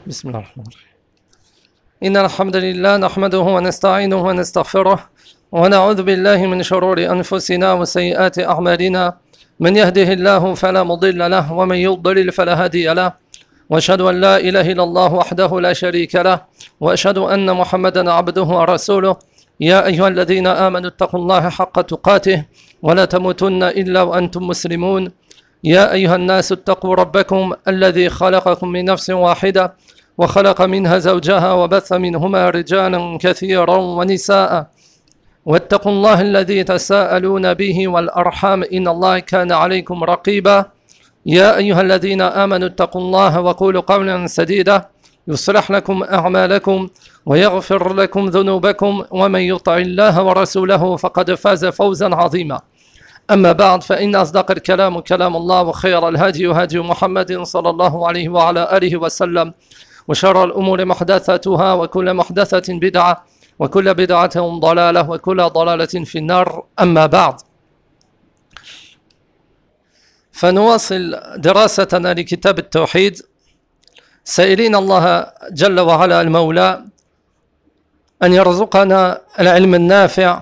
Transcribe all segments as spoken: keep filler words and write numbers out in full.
بسم الله الرحمن الرحيم إن الحمد لله نحمده ونستعينه ونستغفره ونعوذ بالله من شرور أنفسنا وسيئات أعمالنا من يهده الله فلا مضل له ومن يضلل فلا هادي له وأشهد أن لا إله إلا الله وحده لا شريك له وأشهد أن محمدا عبده ورسوله يا أيها الذين آمنوا اتقوا الله حق تقاته ولا تموتن إلا وأنتم مسلمون يا أيها الناس اتقوا ربكم الذي خلقكم من نفس واحدة وخلق منها زوجها وبث منهما رجالا كثيرا ونساء واتقوا الله الذي تساءلون به والأرحام إن الله كان عليكم رقيبا يا أيها الذين آمنوا اتقوا الله وقولوا قولا سديدا يصلح لكم أعمالكم ويغفر لكم ذنوبكم ومن يطع الله ورسوله فقد فاز فوزا عظيما أما بعد فإن أصدق الكلام كلام الله وخير الهدي هدي محمد صلى الله عليه وعلى آله وسلم وشر الأمور محدثاتها وكل محدثة بدعة وكل بدعة ضلالة وكل ضلالة في النار أما بعد فنواصل دراستنا لكتاب التوحيد سائلين الله جل وعلا المولى أن يرزقنا العلم النافع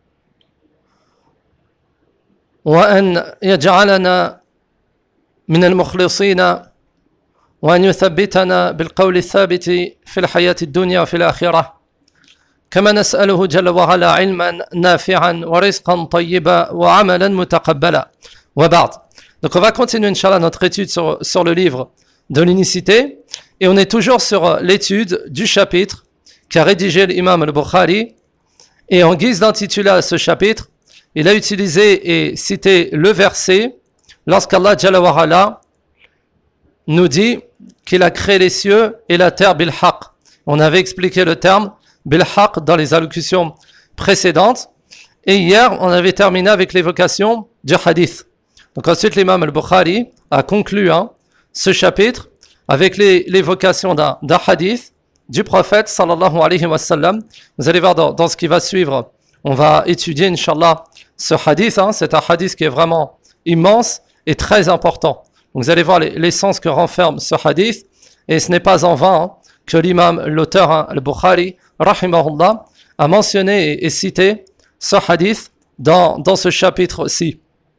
وأن يجعلنا من المخلصين وأن يثبتنا بالقول الثابت في الحياة الدنيا وفي الآخرة كما نسأله جل وعلا علما نافعا ورزقا طيبا وعملا متقبلا وبعد. Donc on va continuer Inch'Allah notre étude sur, sur le livre de l'unicité et on est toujours sur l'étude du chapitre qu'a rédigé l'imam al-Bukhari et en guise d'intitulé à ce chapitre il a utilisé et cité le verset lorsqu'Allah Jalla wa Ala nous dit qu'il a créé les cieux et la terre bil haqq. On avait expliqué le terme bil haqq dans les allocutions précédentes et hier on avait terminé avec l'évocation du hadith. Donc ensuite l'imam al-Bukhari a conclu hein, ce chapitre avec les, l'évocation d'un, d'un hadith du prophète sallallahu alayhi wa sallam. Vous allez voir dans, dans ce qui va suivre, on va étudier Inch'Allah ce hadith, hein, c'est un hadith qui est vraiment immense et très important. Donc vous allez voir les, l'essence que renferme ce hadith et ce n'est pas en vain hein, que l'imam, l'auteur hein, al-Bukhari, rahimahullah, a mentionné et, et cité ce hadith dans, dans ce chapitre-ci.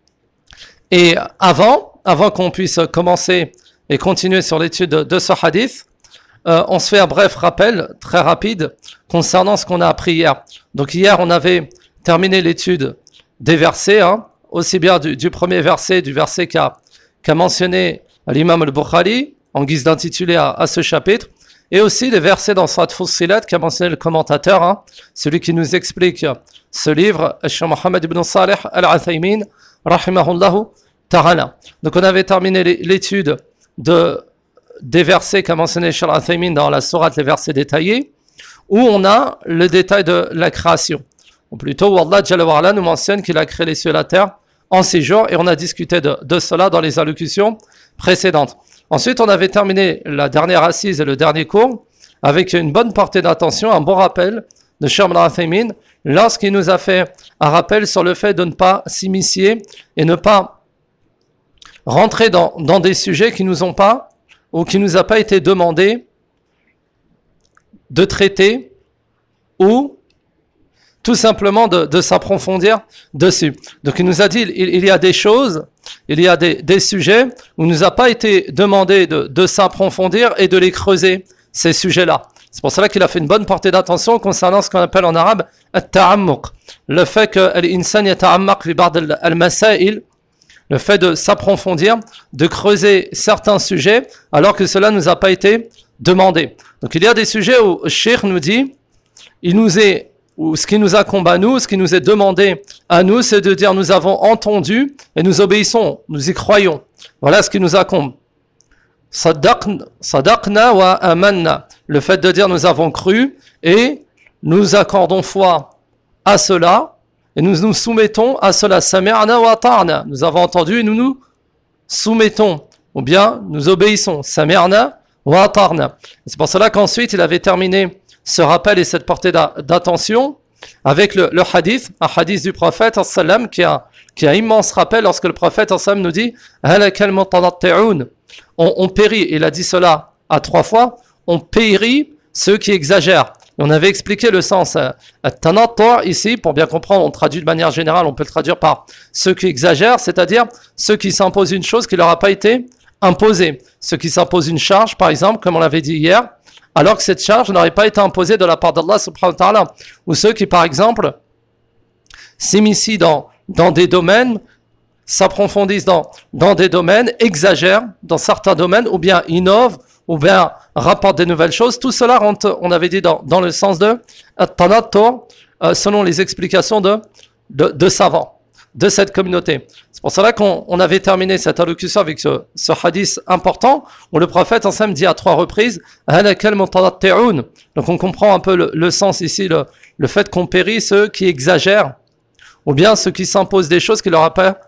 Et avant, avant qu'on puisse commencer et continuer sur l'étude de, de ce hadith, euh, on se fait un bref rappel, très rapide, concernant ce qu'on a appris hier. Donc hier, on avait terminé l'étude des versets, hein, aussi bien du, du premier verset, du verset qu'a, qu'a mentionné l'imam al-Bukhari, en guise d'intitulé à, à ce chapitre, et aussi les versets dans Surat Fussilat qu'a mentionné le commentateur, hein, celui qui nous explique ce livre, Cheikh Mohammed ibn Salih al-Uthaymin, rahimahullahu ta'ala. Donc on avait terminé l'étude de, des versets qu'a mentionné Cheikh al-Uthaymin dans la sourate, les versets détaillés, où on a le détail de la création. Ou plutôt, où Allah Jalla wa Ala nous mentionne qu'il a créé les cieux et la terre en six jours, et on a discuté de, de cela dans les allocutions précédentes. Ensuite, on avait terminé la dernière assise et le dernier cours avec une bonne portée d'attention, un bon rappel de Cheikh al-Uthaymin, lorsqu'il nous a fait un rappel sur le fait de ne pas s'immiscer et ne pas rentrer dans, dans des sujets qui nous ont pas, ou qui nous a pas été demandé de traiter, ou tout simplement de, de s'approfondir dessus. Donc il nous a dit, il, il y a des choses, il y a des, des sujets où il nous a pas été demandé de, de s'approfondir et de les creuser, ces sujets-là. C'est pour cela qu'il a fait une bonne portée d'attention concernant ce qu'on appelle en arabe at-ta'ammuq, le fait que l'insan yata'ammaq fi ba'd al-masail, le fait de s'approfondir, de creuser certains sujets, alors que cela ne nous a pas été demandé. Donc il y a des sujets où le cheikh nous dit, il nous est, ou ce qui nous incombe à nous, ce qui nous est demandé à nous, c'est de dire nous avons entendu et nous obéissons, nous y croyons. Voilà ce qui nous incombe. Sadaqna wa amanna. Le fait de dire nous avons cru et nous accordons foi à cela et nous nous soumettons à cela. Sami'na wa ata'na. Nous avons entendu et nous nous soumettons. Ou bien nous obéissons. Sami'na wa ata'na. C'est pour cela qu'ensuite il avait terminé ce rappel et cette portée d'attention avec le, le hadith, un hadith du prophète sallam qui a qui a immense rappel lorsque le prophète sallam nous dit halakal mutadatti'un, on, on périt, il a dit cela à trois fois, on périt ceux qui exagèrent. Et on avait expliqué le sens at-tanattu' ici, pour bien comprendre, on traduit de manière générale, on peut le traduire par ceux qui exagèrent, c'est-à-dire ceux qui s'imposent une chose qui leur a pas été imposée. Ceux qui s'imposent une charge, par exemple, comme on l'avait dit hier, alors que cette charge n'aurait pas été imposée de la part d'Allah subhanahu wa ta'ala. Ou ceux qui, par exemple, s'immiscient dans, dans des domaines, s'approfondissent dans, dans des domaines, exagèrent dans certains domaines, ou bien innovent, ou bien rapportent des nouvelles choses. Tout cela rentre, on avait dit, dans, dans le sens de at-tanattu', euh, selon les explications de, de, de savants, de cette communauté. C'est pour cela qu'on on avait terminé cette allocution avec ce, ce hadith important, où le prophète ensemble dit à trois reprises « halakal mutanatti'un ». Donc on comprend un peu le, le sens ici, le, le fait qu'on périt ceux qui exagèrent, ou bien ceux qui s'imposent des choses qui leur ont pas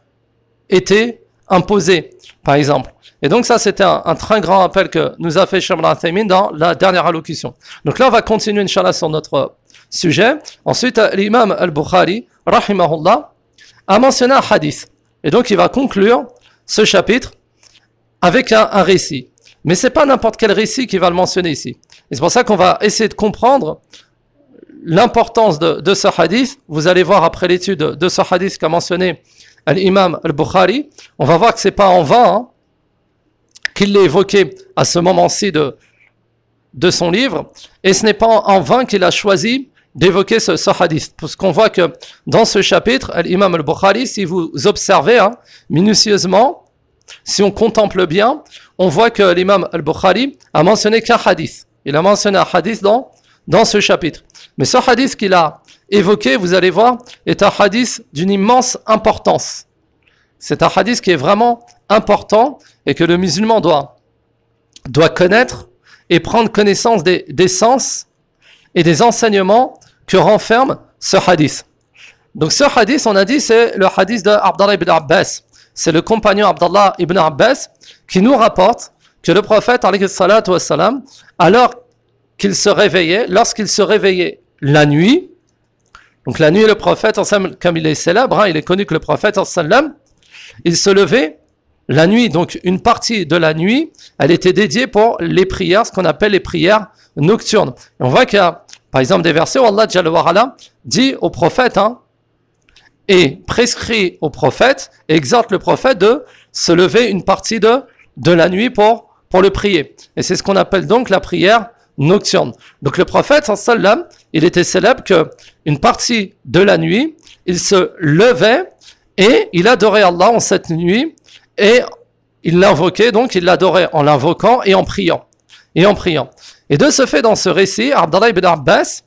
été imposées, par exemple. Et donc ça, c'était un, un très grand appel que nous a fait Cheikh Ibn Uthaymin dans la dernière allocution. Donc là, on va continuer, Inch'Allah, sur notre sujet. Ensuite, l'imam al-Bukhari, rahimahullah, a mentionné un hadith. Et donc, il va conclure ce chapitre avec un, un récit. Mais c'est pas n'importe quel récit qu'il va le mentionner ici. Et c'est pour ça qu'on va essayer de comprendre l'importance de, de ce hadith. Vous allez voir après l'étude de, de ce hadith qu'a mentionné l'imam al-Bukhari. On va voir que c'est pas en vain, hein, qu'il l'ait évoqué à ce moment-ci de, de son livre, et ce n'est pas en vain qu'il a choisi d'évoquer ce, ce hadith, parce qu'on voit que dans ce chapitre, l'imam al-Bukhari, si vous observez hein, minutieusement, si on contemple bien, on voit que l'imam al-Bukhari a mentionné qu'un hadith. Il a mentionné un hadith dans, dans ce chapitre. Mais ce hadith qu'il a évoqué, vous allez voir, est un hadith d'une immense importance. C'est un hadith qui est vraiment important et que le musulman doit, doit connaître et prendre connaissance des, des sens et des enseignements que renferme ce hadith. Donc ce hadith, on a dit, c'est le hadith de Abdallah ibn Abbas. C'est le compagnon Abdallah ibn Abbas qui nous rapporte que le prophète, alayhi salatu wassalam, alors qu'il se réveillait, lorsqu'il se réveillait la nuit, donc la nuit, le prophète, comme il est célèbre, hein, il est connu que le prophète, il se levait la nuit, donc une partie de la nuit, elle était dédiée pour les prières, ce qu'on appelle les prières nocturnes. Et on voit qu'il y a, par exemple, des versets où Allah Jalla wa Ala dit au prophète, hein, et prescrit au prophète, et exhorte le prophète de se lever une partie de, de la nuit pour, pour le prier. Et c'est ce qu'on appelle donc la prière nocturne. Donc le prophète, sallam, il était célèbre qu'une partie de la nuit, il se levait et il adorait Allah en cette nuit, et il l'invoquait, donc il l'adorait en l'invoquant et en priant. Et en priant. Et de ce fait, dans ce récit, Abdallah ibn Abbas,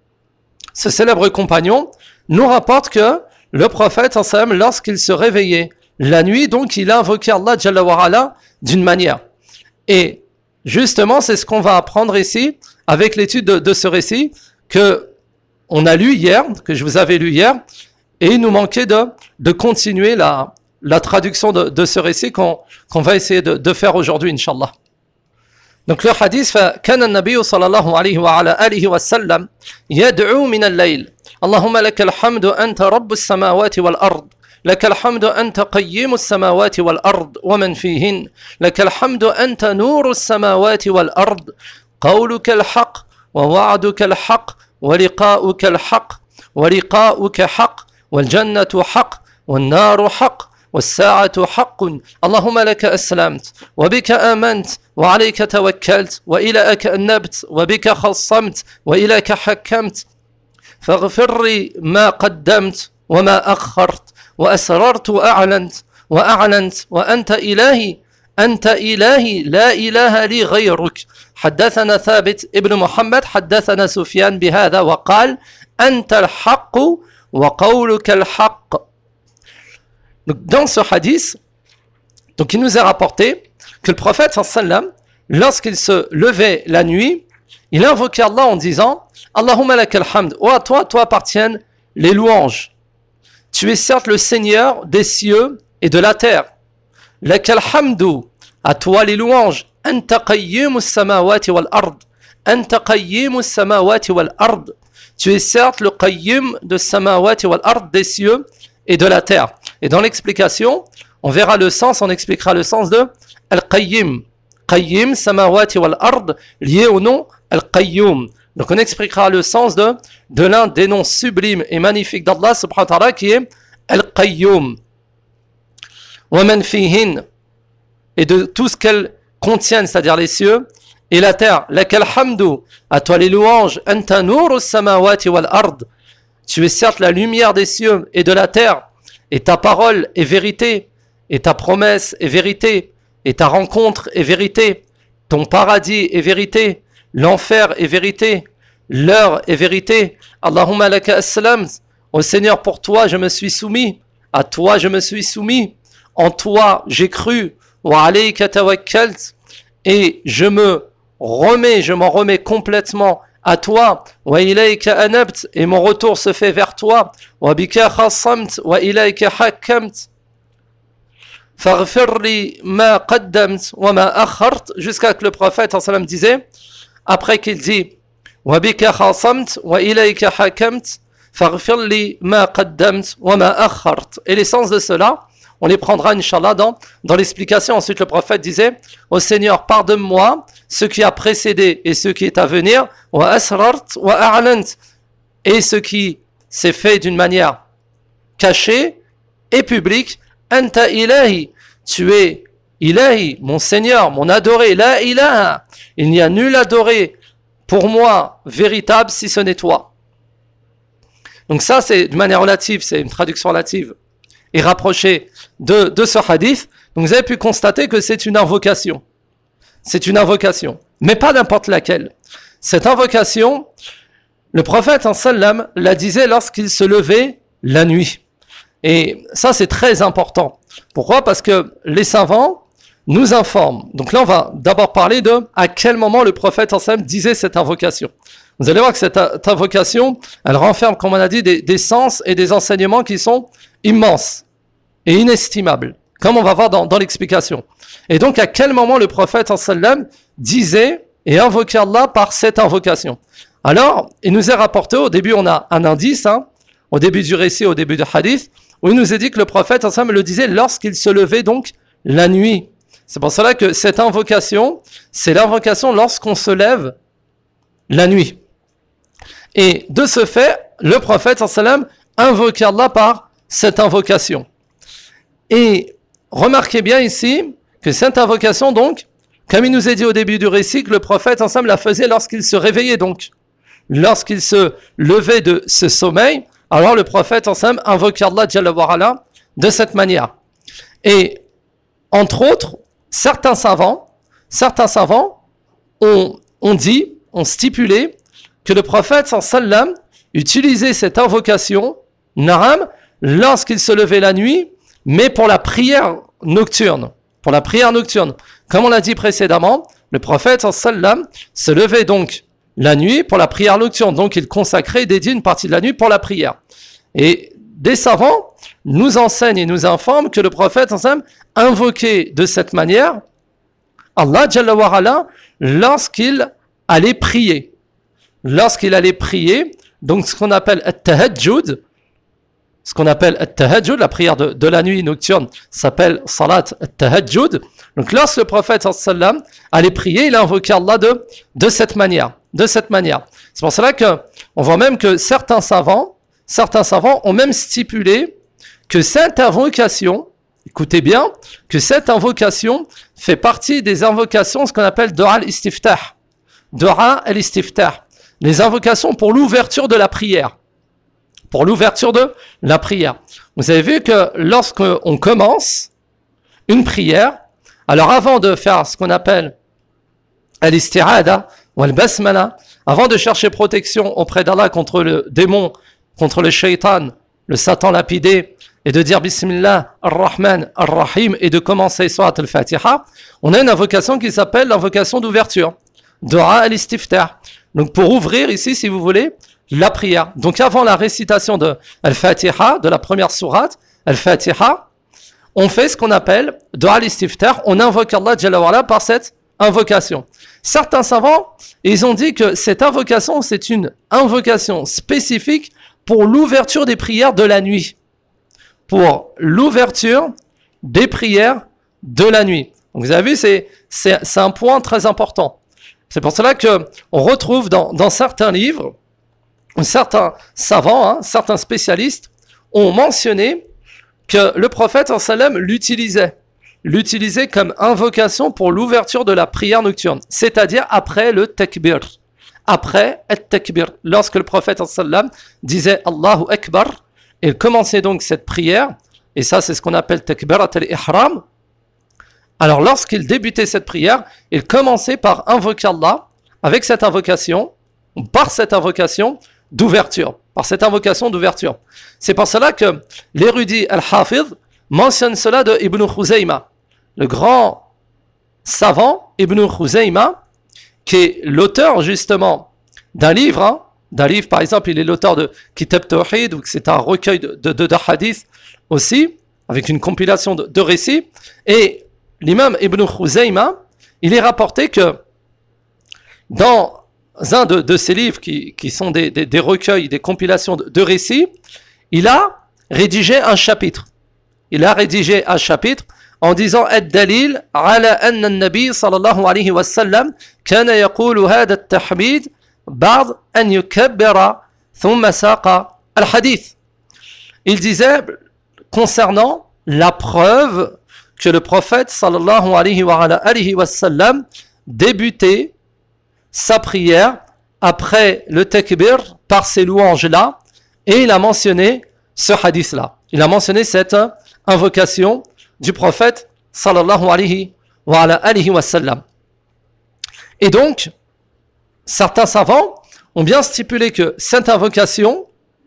ce célèbre compagnon, nous rapporte que le prophète, lorsqu'il se réveillait la nuit, donc il invoquait Allah Jalla wa Ala d'une manière. Et justement, c'est ce qu'on va apprendre ici, avec l'étude de, de ce récit, que on a lu hier, que je vous avais lu hier, et il nous manquait de, de continuer la, la traduction de, de ce récit qu'on, qu'on va essayer de, de faire aujourd'hui, Inch'Allah. Donc le hadith, كان النبي صلى الله عليه وعلى آله وسلم يدعو من الليل اللهم لك الحمد أنت رب السماوات والأرض لك الحمد أنت قيم السماوات والأرض ومن فيهن لك الحمد أنت نور السماوات والأرض قولك الحق ووعدك الحق ولقاؤك الحق ولقاؤك حق والجنة حق والنار حق والساعة حق اللهم لك أسلمت وبك آمنت وعليك توكلت وإليك أنبت وبك خصمت وإليك حكمت فاغفر لي ما قدمت وما أخرت وأسررت وأعلنت وأعلنت وأنت إلهي أنت إلهي لا إله لي غيرك حدثنا ثابت ابن محمد حدثنا سفيان بهذا وقال أنت الحق وقولك الحق. Donc, dans ce hadith, donc il nous est rapporté que le prophète sallam, lorsqu'il se levait la nuit, il invoquait Allah en disant Allahumma lakal hamd, oh à toi, toi appartiennent les louanges. Tu es certes le Seigneur des cieux et de la terre. Lakal hamdu, à toi les louanges. Anta qayyimus samawati wal ard. Anta qayyimus samawati wal ard. Tu es certes le qayyim de samawati wal ard, des cieux et de la terre. Et dans l'explication, on verra le sens, on expliquera le sens de al-qayyim. Qayyim, samawati wal ard, lié au nom Al-Qayyum. Donc on expliquera le sens de, de l'un des noms sublimes et magnifiques d'Allah subhanahu wa ta'ala qui est Al-Qayyum. Wa man fihin, et de tout ce qu'elles contiennent, c'est-à-dire les cieux et la terre. Lakal hamdu, à toi les louanges. Anta nuru samawati wal ard. Tu es certes la lumière des cieux et de la terre, et ta parole est vérité, et ta promesse est vérité, et ta rencontre est vérité, ton paradis est vérité, l'enfer est vérité, l'heure est vérité. Allahumma laka assalam, ô Seigneur, pour toi je me suis soumis, à toi je me suis soumis, en toi j'ai cru, wa alayka tawakkalt, et je me remets, je m'en remets complètement à toi, wa ilayka anabt, et mon retour se fait vers toi, wa bika khasamt, wa ilayka hakamt, faghfir li ma qaddamt, wa ma akhart, jusqu'à que le prophète sallallahu alayhi wa sallam disait, après qu'il dit, wa bika khasamt, wa ilayka hakamt, faghfir li ma qaddamt, wa ma akhart. Et l'essence de cela, on les prendra, Inch'Allah, dans, dans l'explication. Ensuite, le prophète disait, ô Seigneur, pardonne-moi ce qui a précédé et ce qui est à venir, wa asrart, wa a'lant, et ce qui s'est fait d'une manière cachée et publique. Anta ilahi, tu es ilahi, mon Seigneur, mon adoré, la ilaha, il n'y a nul adoré pour moi véritable si ce n'est toi. Donc ça, c'est de manière relative, c'est une traduction relative et rapprochée de, de ce hadith. Donc vous avez pu constater que c'est une invocation. C'est une invocation, mais pas n'importe laquelle. Cette invocation, le prophète en sallam la disait lorsqu'il se levait la nuit. Et ça, c'est très important. Pourquoi ? Parce que les savants nous informent. Donc là, on va d'abord parler de à quel moment le prophète en sallam disait cette invocation. Vous allez voir que cette invocation, elle renferme, comme on a dit, des, des sens et des enseignements qui sont immenses et inestimables, comme on va voir dans, dans l'explication. Et donc, à quel moment le prophète sallam disait et invoquait Allah par cette invocation ? Alors, il nous est rapporté, au début, on a un indice, hein, au début du récit, au début du hadith, où il nous est dit que le prophète sallam le disait lorsqu'il se levait donc la nuit. C'est pour cela que cette invocation, c'est l'invocation lorsqu'on se lève la nuit. Et de ce fait, le prophète sallam invoquait Allah par cette invocation. Et remarquez bien ici que cette invocation, donc, comme il nous est dit au début du récit, que le prophète sallam la faisait lorsqu'il se réveillait, donc, lorsqu'il se levait de ce sommeil, alors le prophète sallam invoquait Allah Jalla wa Ala de cette manière. Et entre autres, certains savants, certains savants ont, ont dit, ont stipulé que le prophète sallam utilisait cette invocation, Naram, lorsqu'il se levait la nuit, mais pour la prière nocturne. Pour la prière nocturne. Comme on l'a dit précédemment, le prophète sallam se levait donc la nuit pour la prière nocturne. Donc il consacrait et dédiait une partie de la nuit pour la prière. Et des savants nous enseignent et nous informent que le prophète sallam invoquait de cette manière Allah Jalla wa Ala lorsqu'il allait prier. Lorsqu'il allait prier, donc ce qu'on appelle at-tahajjud, ce qu'on appelle at-tahajjud, la prière de, de la nuit nocturne, s'appelle salat at-tahajjud. Donc lorsque le prophète sallam allait prier, il invoquait Allah de, de cette manière, de cette manière. C'est pour cela que on voit même que certains savants, certains savants ont même stipulé que cette invocation, écoutez bien, que cette invocation fait partie des invocations, ce qu'on appelle Dua al-Istiftah. Dua al-Istiftah. Les invocations pour l'ouverture de la prière. Pour l'ouverture de la prière. Vous avez vu que lorsqu'on commence une prière, alors avant de faire ce qu'on appelle al-Isti'ada ou al-Basmala, avant de chercher protection auprès d'Allah contre le démon, contre le shaitan, le Satan lapidé, et de dire Bismillah ar-Rahman ar-Rahim et de commencer Surat al-Fatiha, on a une invocation qui s'appelle l'invocation d'ouverture. Dua al-Istiftah. Donc pour ouvrir ici, si vous voulez, la prière. Donc avant la récitation de Al-Fatiha, de la première sourate, Al-Fatiha, on fait ce qu'on appelle Dua al-Istiftah, on invoque Allah Jalla wa Ala par cette invocation. Certains savants, ils ont dit que cette invocation, c'est une invocation spécifique pour l'ouverture des prières de la nuit. Pour l'ouverture des prières de la nuit. Donc vous avez vu, c'est, c'est, c'est un point très important. C'est pour cela qu'on retrouve dans, dans certains livres, certains savants, hein, certains spécialistes ont mentionné que le prophète sallam l'utilisait, l'utilisait comme invocation pour l'ouverture de la prière nocturne, c'est-à-dire après le takbir, après le takbir, lorsque le prophète sallam disait Allahu Akbar, il commençait donc cette prière, et ça c'est ce qu'on appelle takbirat al-ihram. Alors lorsqu'il débutait cette prière, il commençait par invoquer Allah avec cette invocation, ou par cette invocation d'ouverture, par cette invocation d'ouverture. C'est pour cela que l'érudit Al-Hafiz mentionne cela de Ibn Khuzayma, le grand savant Ibn Khuzayma, qui est l'auteur justement d'un livre, hein, d'un livre par exemple, il est l'auteur de Kitab Tawhid, ou c'est un recueil de, de, de, de hadiths aussi, avec une compilation de, de récits, et l'imam Ibn Khuzayma, il est rapporté que dans un de, de ces livres qui, qui sont des, des, des recueils, des compilations de, de récits, il a rédigé un chapitre. Il a rédigé un chapitre en disant Ad-dalil ala anna an-nabi sallallahu alayhi wa sallam kana yaqulu hadha at-tahmid ba'd an yukabbira thumma saqa al-hadith. Il disait concernant la preuve que le prophète sallallahu alayhi wa, alayhi wa sallam débutait sa prière après le takbir par ces louanges-là, et il a mentionné ce hadith-là. Il a mentionné cette invocation du prophète sallallahu alayhi wa, alayhi wa sallam. Et donc, certains savants ont bien stipulé que cette invocation,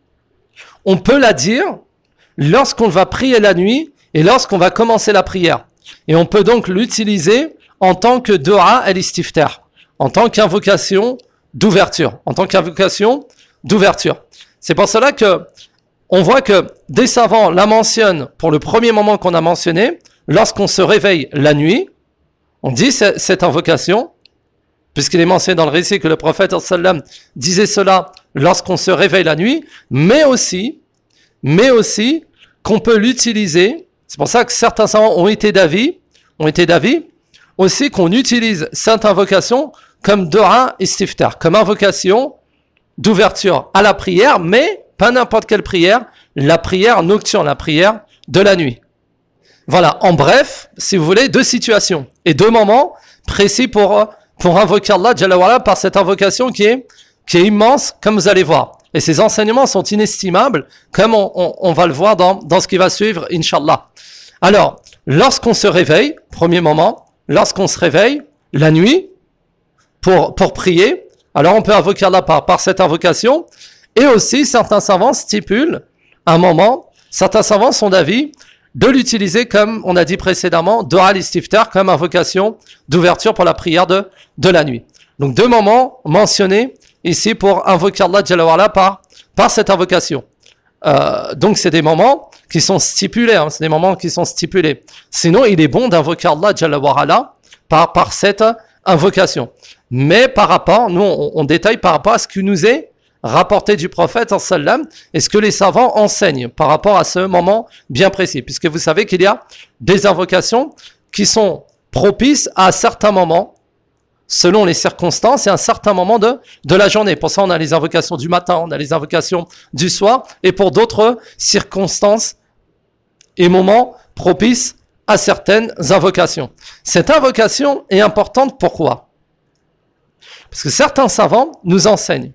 on peut la dire lorsqu'on va prier la nuit et lorsqu'on va commencer la prière. Et on peut donc l'utiliser en tant que dua al-istiftah, en tant qu'invocation d'ouverture, en tant qu'invocation d'ouverture. C'est pour cela que on voit que des savants la mentionnent pour le premier moment qu'on a mentionné, lorsqu'on se réveille la nuit, on dit cette invocation, puisqu'il est mentionné dans le récit que le prophète sallam disait cela lorsqu'on se réveille la nuit, mais aussi, mais aussi qu'on peut l'utiliser. C'est pour ça que certains savants ont été d'avis, ont été d'avis aussi qu'on utilise cette invocation comme dua istiftah, comme invocation d'ouverture à la prière, mais pas n'importe quelle prière, la prière nocturne, la prière de la nuit. Voilà, en bref, si vous voulez, deux situations et deux moments précis pour, pour invoquer Allah Jalla wa Ala par cette invocation qui est, qui est immense, comme vous allez voir. Et ces enseignements sont inestimables, comme on, on, on va le voir dans, dans ce qui va suivre, Inch'Allah. Alors, lorsqu'on se réveille, premier moment, lorsqu'on se réveille la nuit pour, pour prier, alors on peut invoquer Allah par, par cette invocation. Et aussi, certains savants stipulent un moment, certains savants sont d'avis de l'utiliser comme, on a dit précédemment, dua al-istiftah, comme invocation d'ouverture pour la prière de, de la nuit. Donc deux moments mentionnés ici pour invoquer Allah Jalla wa Ala par, par cette invocation. Euh, donc c'est des moments qui sont stipulés, hein, c'est des moments qui sont stipulés. Sinon, il est bon d'invoquer Allah Jalla wa Ala par, par cette invocation. Mais par rapport, nous on, on détaille par rapport à ce qui nous est rapporté du prophète sallam et ce que les savants enseignent par rapport à ce moment bien précis, puisque vous savez qu'il y a des invocations qui sont propices à certains moments selon les circonstances et à un certain moment de, de la journée. Pour ça on a les invocations du matin, on a les invocations du soir, et pour d'autres circonstances et moments propices à certaines invocations. Cette invocation est importante, pourquoi ? Parce que certains savants nous enseignent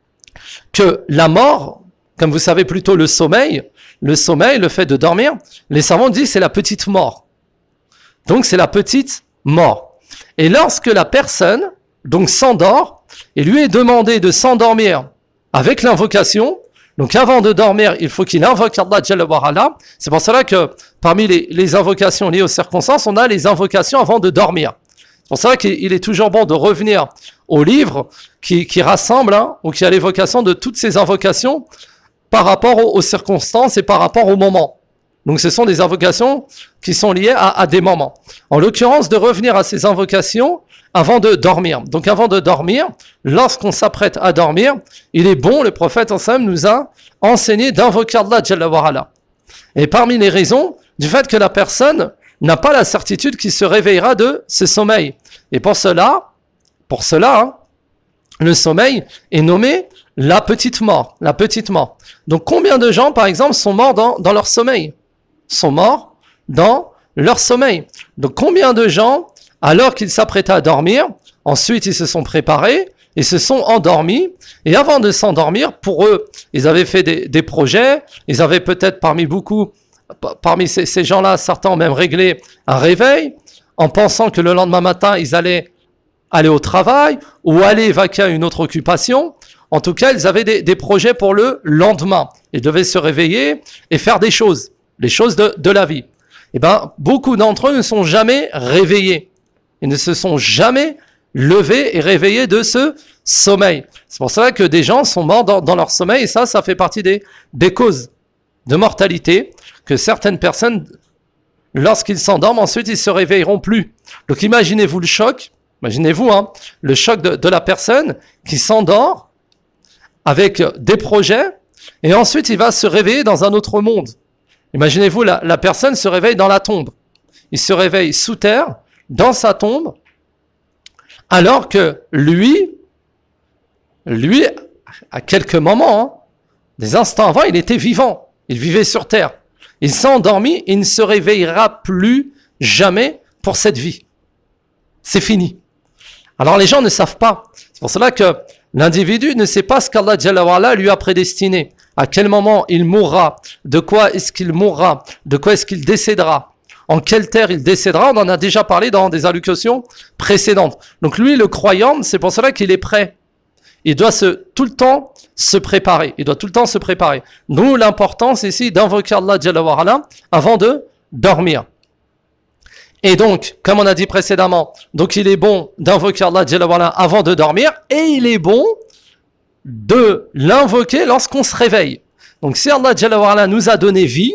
que la mort, comme vous savez plutôt le sommeil, le sommeil, le fait de dormir, les savants disent c'est la petite mort. Donc c'est la petite mort. Et lorsque la personne donc s'endort, il lui est demandé de s'endormir avec l'invocation. Donc avant de dormir, il faut qu'il invoque Allah Jalla wa Ala. C'est pour cela que parmi les, les invocations liées aux circonstances, on a les invocations avant de dormir. C'est pour ça qu'il est toujours bon de revenir au livre qui, qui rassemble hein, ou qui a l'évocation de toutes ces invocations par rapport aux, aux circonstances et par rapport au moment. Donc ce sont des invocations qui sont liées à, à des moments. En l'occurrence, de revenir à ces invocations avant de dormir. Donc avant de dormir, lorsqu'on s'apprête à dormir, il est bon, le prophète sallam nous a enseigné d'invoquer Allah Jalla wa Ala. Et parmi les raisons du fait que la personne n'a pas la certitude qu'il se réveillera de ce sommeil. Et pour cela, pour cela, hein, le sommeil est nommé la petite mort, la petite mort. Donc combien de gens, par exemple, sont morts dans, dans leur sommeil, sont morts dans leur sommeil. Donc combien de gens, alors qu'ils s'apprêtaient à dormir, ensuite ils se sont préparés, ils se sont endormis, et avant de s'endormir, pour eux, ils avaient fait des, des projets, ils avaient peut-être parmi beaucoup, parmi ces, ces gens-là, certains ont même réglé un réveil, en pensant que le lendemain matin, ils allaient aller au travail, ou aller vaquer à une autre occupation. En tout cas, ils avaient des, des projets pour le lendemain. Ils devaient se réveiller et faire des choses, les choses de, de la vie. Eh ben, beaucoup d'entre eux ne sont jamais réveillés. Ils ne se sont jamais levés et réveillés de ce sommeil. C'est pour cela que des gens sont morts dans, dans leur sommeil, et ça, ça fait partie des, des causes de mortalité, que certaines personnes, lorsqu'ils s'endorment, ensuite, ils se réveilleront plus. Donc, imaginez-vous le choc, imaginez-vous, hein, le choc de, de la personne qui s'endort avec des projets, et ensuite, il va se réveiller dans un autre monde. Imaginez-vous, la, la personne se réveille dans la tombe. Il se réveille sous terre, dans sa tombe, alors que lui, lui, à quelques moments, hein, des instants avant, il était vivant. Il vivait sur terre. Il s'est endormi, il ne se réveillera plus jamais pour cette vie. C'est fini. Alors les gens ne savent pas. C'est pour cela que l'individu ne sait pas ce qu'Allah Jalla wa Ala lui a prédestiné. À quel moment il mourra, de quoi est-ce qu'il mourra, de quoi est-ce qu'il décédera, en quelle terre il décédera. On en a déjà parlé dans des allocutions précédentes. Donc lui, le croyant, c'est pour cela qu'il est prêt. Il doit se, tout le temps se préparer. Il doit tout le temps se préparer. Nous, l'importance ici d'invoquer Allah Jalla wa Ala avant de dormir. Et donc, comme on a dit précédemment, donc il est bon d'invoquer Allah Jalla wa Ala avant de dormir, et il est bon de l'invoquer lorsqu'on se réveille. Donc si Allah Jalla wa Ala nous a donné vie,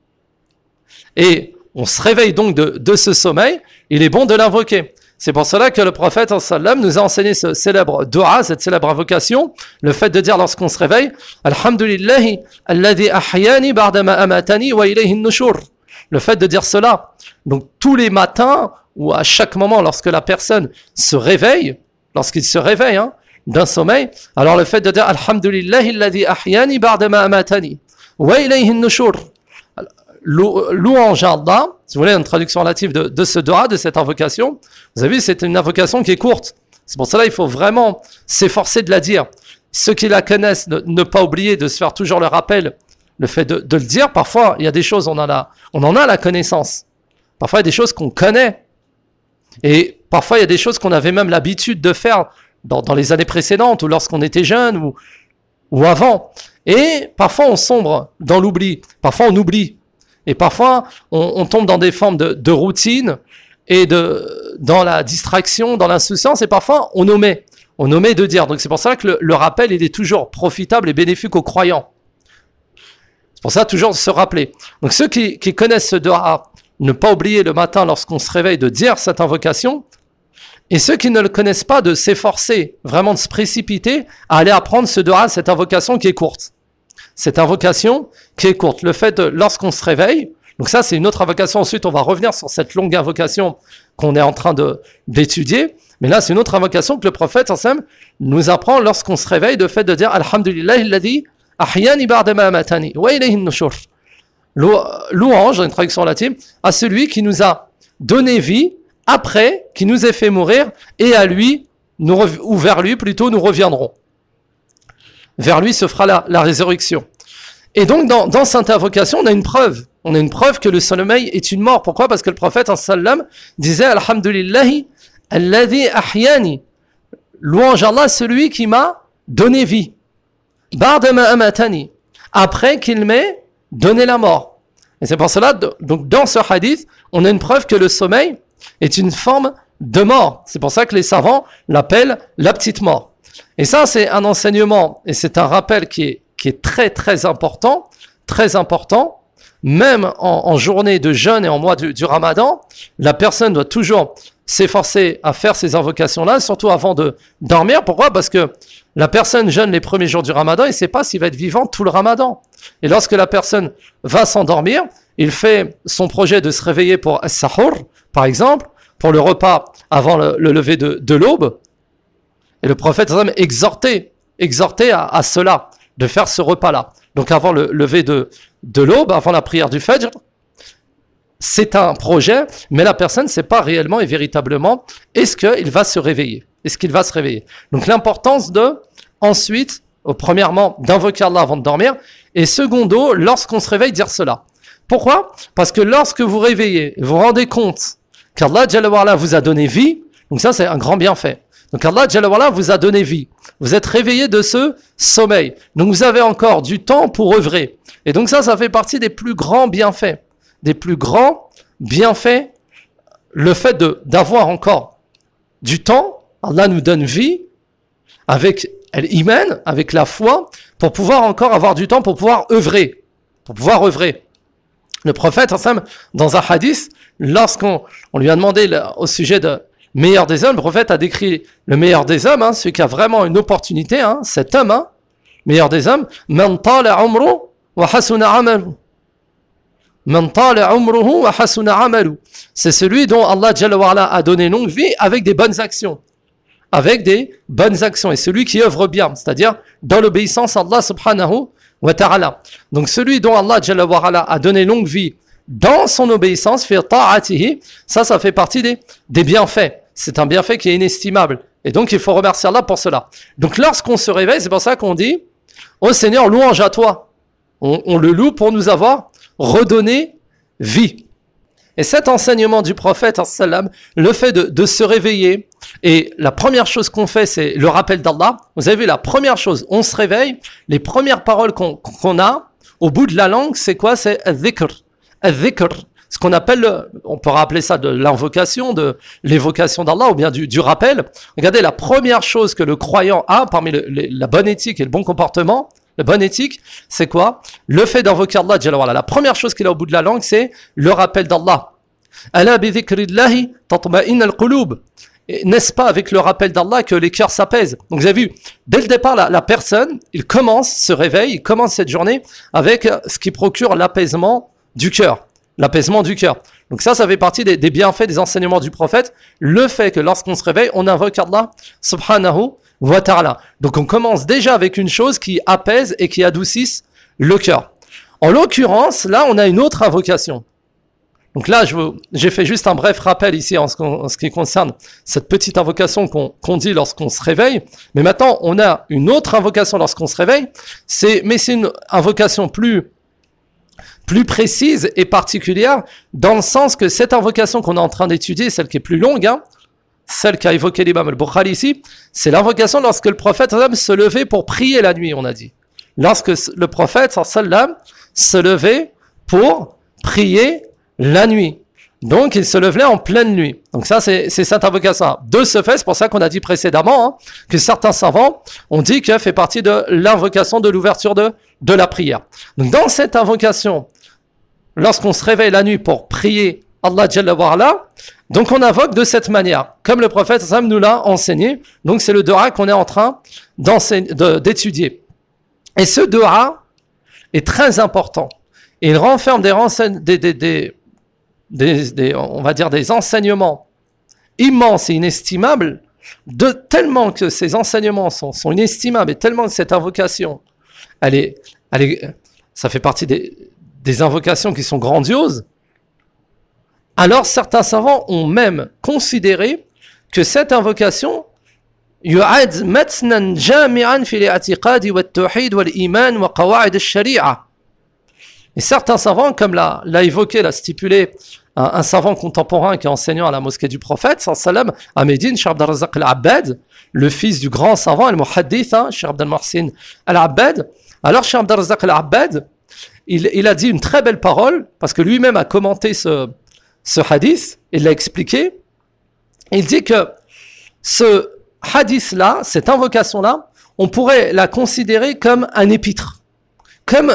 et on se réveille donc de, de ce sommeil, il est bon de l'invoquer. C'est pour cela que le prophète sallam nous a enseigné ce célèbre dua, cette célèbre invocation, le fait de dire lorsqu'on se réveille, Alhamdulillahi alladhi ahyani ba'dama amatani wa ilayhi an-nushur. Le fait de dire cela, donc tous les matins ou à chaque moment lorsque la personne se réveille, lorsqu'il se réveille hein, d'un sommeil, alors le fait de dire Alhamdulillahi alladhi ahyani ba'dama amatani wa ilayhi an-nushur. Louange à Allah, si vous voulez une traduction relative de, de ce dua, de cette invocation, vous avez vu, c'est une invocation qui est courte. C'est pour cela qu'il faut vraiment s'efforcer de la dire. Ceux qui la connaissent, ne, ne pas oublier de se faire toujours le rappel, le fait de, de le dire. Parfois, il y a des choses, on en a, on en a la connaissance. Parfois, il y a des choses qu'on connaît. Et parfois, il y a des choses qu'on avait même l'habitude de faire dans, dans les années précédentes, ou lorsqu'on était jeune, ou, ou avant. Et parfois, on sombre dans l'oubli. Parfois, on oublie. Et parfois, on, on tombe dans des formes de, de routine et de, dans la distraction, dans l'insouciance, et parfois, on omet. On omet de dire. Donc, c'est pour ça que le, le rappel, il est toujours profitable et bénéfique aux croyants. C'est pour ça, toujours se rappeler. Donc, ceux qui, qui connaissent ce dua, ne pas oublier le matin, lorsqu'on se réveille, de dire cette invocation. Et ceux qui ne le connaissent pas, de s'efforcer, vraiment de se précipiter à aller apprendre ce dua, cette invocation qui est courte. Cette invocation qui est courte. Le fait de, lorsqu'on se réveille, donc ça c'est une autre invocation, ensuite on va revenir sur cette longue invocation qu'on est en train de, d'étudier, mais là c'est une autre invocation que le prophète ensemble nous apprend lorsqu'on se réveille, de fait de dire Alhamdulillahi alladhi ahyani ba'dama amatani wa ilayhi an-nushur. Louange, une traduction latine, à celui qui nous a donné vie après, qui nous a fait mourir, et à lui, nous, ou vers lui plutôt, nous reviendrons. Vers lui se fera la, la résurrection. Et donc, dans, dans cette invocation, on a une preuve. On a une preuve que le sommeil est une mort. Pourquoi ? Parce que le prophète, sallam, disait, Alhamdulillahi, alladhi ahyani. Louange Allah, celui qui m'a donné vie. Ba'dama amatani. Après qu'il m'ait donné la mort. Et c'est pour cela, donc, dans ce hadith, on a une preuve que le sommeil est une forme de mort. C'est pour ça que les savants l'appellent la petite mort. Et ça, c'est un enseignement, et c'est un rappel qui est, qui est très, très important, très important. Même en, en journée de jeûne et en mois du, du Ramadan, la personne doit toujours s'efforcer à faire ces invocations-là, surtout avant de dormir. Pourquoi ? Parce que la personne jeûne les premiers jours du ramadan, il ne sait pas s'il va être vivant tout le ramadan. Et lorsque la personne va s'endormir, il fait son projet de se réveiller pour as-sahur, par exemple, pour le repas avant le, le lever de, de l'aube. Et le prophète exhortait, exhortait à, à cela, de faire ce repas-là. Donc avant le lever de, de l'aube, avant la prière du Fajr, c'est un projet, mais la personne ne sait pas réellement et véritablement est-ce qu'il va se réveiller. Est-ce qu'il va se réveiller. Donc l'importance de, ensuite, oh, premièrement, d'invoquer Allah avant de dormir, et secondo, lorsqu'on se réveille, dire cela. Pourquoi ? Parce que lorsque vous réveillez, vous vous rendez compte qu'Allah Jalla wa Ala vous a donné vie, donc ça c'est un grand bienfait. Donc Allah Jalla wa Ala vous a donné vie. Vous êtes réveillé de ce sommeil. Donc vous avez encore du temps pour œuvrer. Et donc ça, ça fait partie des plus grands bienfaits. Des plus grands bienfaits. Le fait de, d'avoir encore du temps, Allah nous donne vie avec l'iman, avec la foi, pour pouvoir encore avoir du temps pour pouvoir œuvrer. Pour pouvoir œuvrer. Le prophète, dans un hadith, lorsqu'on on lui a demandé le, au sujet de meilleur des hommes, le prophète a décrit le meilleur des hommes, hein, celui qui a vraiment une opportunité, hein, cet homme, hein, meilleur des hommes, man tala umru wa hasuna amalu. Man tala umruhu wa hasuna amalu. C'est celui dont Allah Jalla wa Ala a donné longue vie avec des bonnes actions. Avec des bonnes actions. Et celui qui œuvre bien, c'est-à-dire dans l'obéissance à Allah subhanahu wa ta'ala. Donc celui dont Allah Jalla wa Ala a donné longue vie dans son obéissance, fi ta'atihi, ça, ça fait partie des, des bienfaits. C'est un bienfait qui est inestimable. Et donc, il faut remercier Allah pour cela. Donc, lorsqu'on se réveille, c'est pour ça qu'on dit, ô Seigneur, louange à toi. On, on le loue pour nous avoir redonné vie. Et cet enseignement du prophète, le fait de, de se réveiller, et la première chose qu'on fait, c'est le rappel d'Allah. Vous avez vu, la première chose, on se réveille, les premières paroles qu'on, qu'on a, au bout de la langue, c'est quoi ? C'est al-dhikr. Al-dhikr, ce qu'on appelle, on peut rappeler ça de l'invocation, de l'évocation d'Allah, ou bien du, du rappel. Regardez, la première chose que le croyant a, parmi le, le, la bonne éthique et le bon comportement, la bonne éthique, c'est quoi ? Le fait d'invoquer Allah, Jalla wa Ala. La première chose qu'il a au bout de la langue, c'est le rappel d'Allah. Ala bi dhikrillahi tatma'inna al-qulub. N'est-ce pas avec le rappel d'Allah que les cœurs s'apaisent ? Donc vous avez vu, dès le départ, la, la personne, il commence, se réveille, il commence cette journée avec ce qui procure l'apaisement du cœur. L'apaisement du cœur. Donc ça, ça fait partie des, des bienfaits des enseignements du prophète. Le fait que lorsqu'on se réveille, on invoque Allah subhanahu wa ta'ala. Donc on commence déjà avec une chose qui apaise et qui adoucisse le cœur. En l'occurrence, là, on a une autre invocation. Donc là, je vous, j'ai fait juste un bref rappel ici en ce, en ce qui concerne cette petite invocation qu'on, qu'on dit lorsqu'on se réveille. Mais maintenant, on a une autre invocation lorsqu'on se réveille. C'est, mais c'est une invocation plus plus précise et particulière, dans le sens que cette invocation qu'on est en train d'étudier, celle qui est plus longue, hein, celle qu'a évoqué l'imam al-Bukhari ici, c'est l'invocation lorsque le prophète se levait pour prier la nuit, on a dit. Lorsque le prophète sallam se levait pour prier la nuit. Donc il se levait en pleine nuit. Donc ça, c'est, c'est cette invocation. De ce fait, c'est pour ça qu'on a dit précédemment hein, que certains savants ont dit qu'elle fait partie de l'invocation de l'ouverture de, de la prière. Donc dans cette invocation, lorsqu'on se réveille la nuit pour prier Allah Jalla wa Ala, donc on invoque de cette manière, comme le prophète Sam nous l'a enseigné. Donc c'est le dua qu'on est en train de, d'étudier. Et ce dua est très important. Et il renferme des, renseign- des, des, des, des, des, on va dire des enseignements immenses et inestimables, de tellement que ces enseignements sont, sont inestimables et tellement que cette invocation, elle est, elle est, ça fait partie des des invocations qui sont grandioses, alors certains savants ont même considéré que cette invocation yu'ad matnan jami'an fi al-i'tiqad wa at-tauhid wa al-iman wa qawa'id al-shari'a. Et certains savants, comme l'a, l'a évoqué, l'a stipulé un, un savant contemporain qui est enseignant à la mosquée du prophète, sallam, à Médine, Cheikh Abd al-Razzaq al-Abbad, le fils du grand savant, al-Muhaddith, hein, Cheikh Abd al-Muhsin al-Abbad. Alors Cheikh Abd al-Razzaq al-Abbad, Il, il a dit une très belle parole, parce que lui-même a commenté ce, ce hadith, il l'a expliqué. Il dit que ce hadith-là, cette invocation-là, on pourrait la considérer comme un épître, comme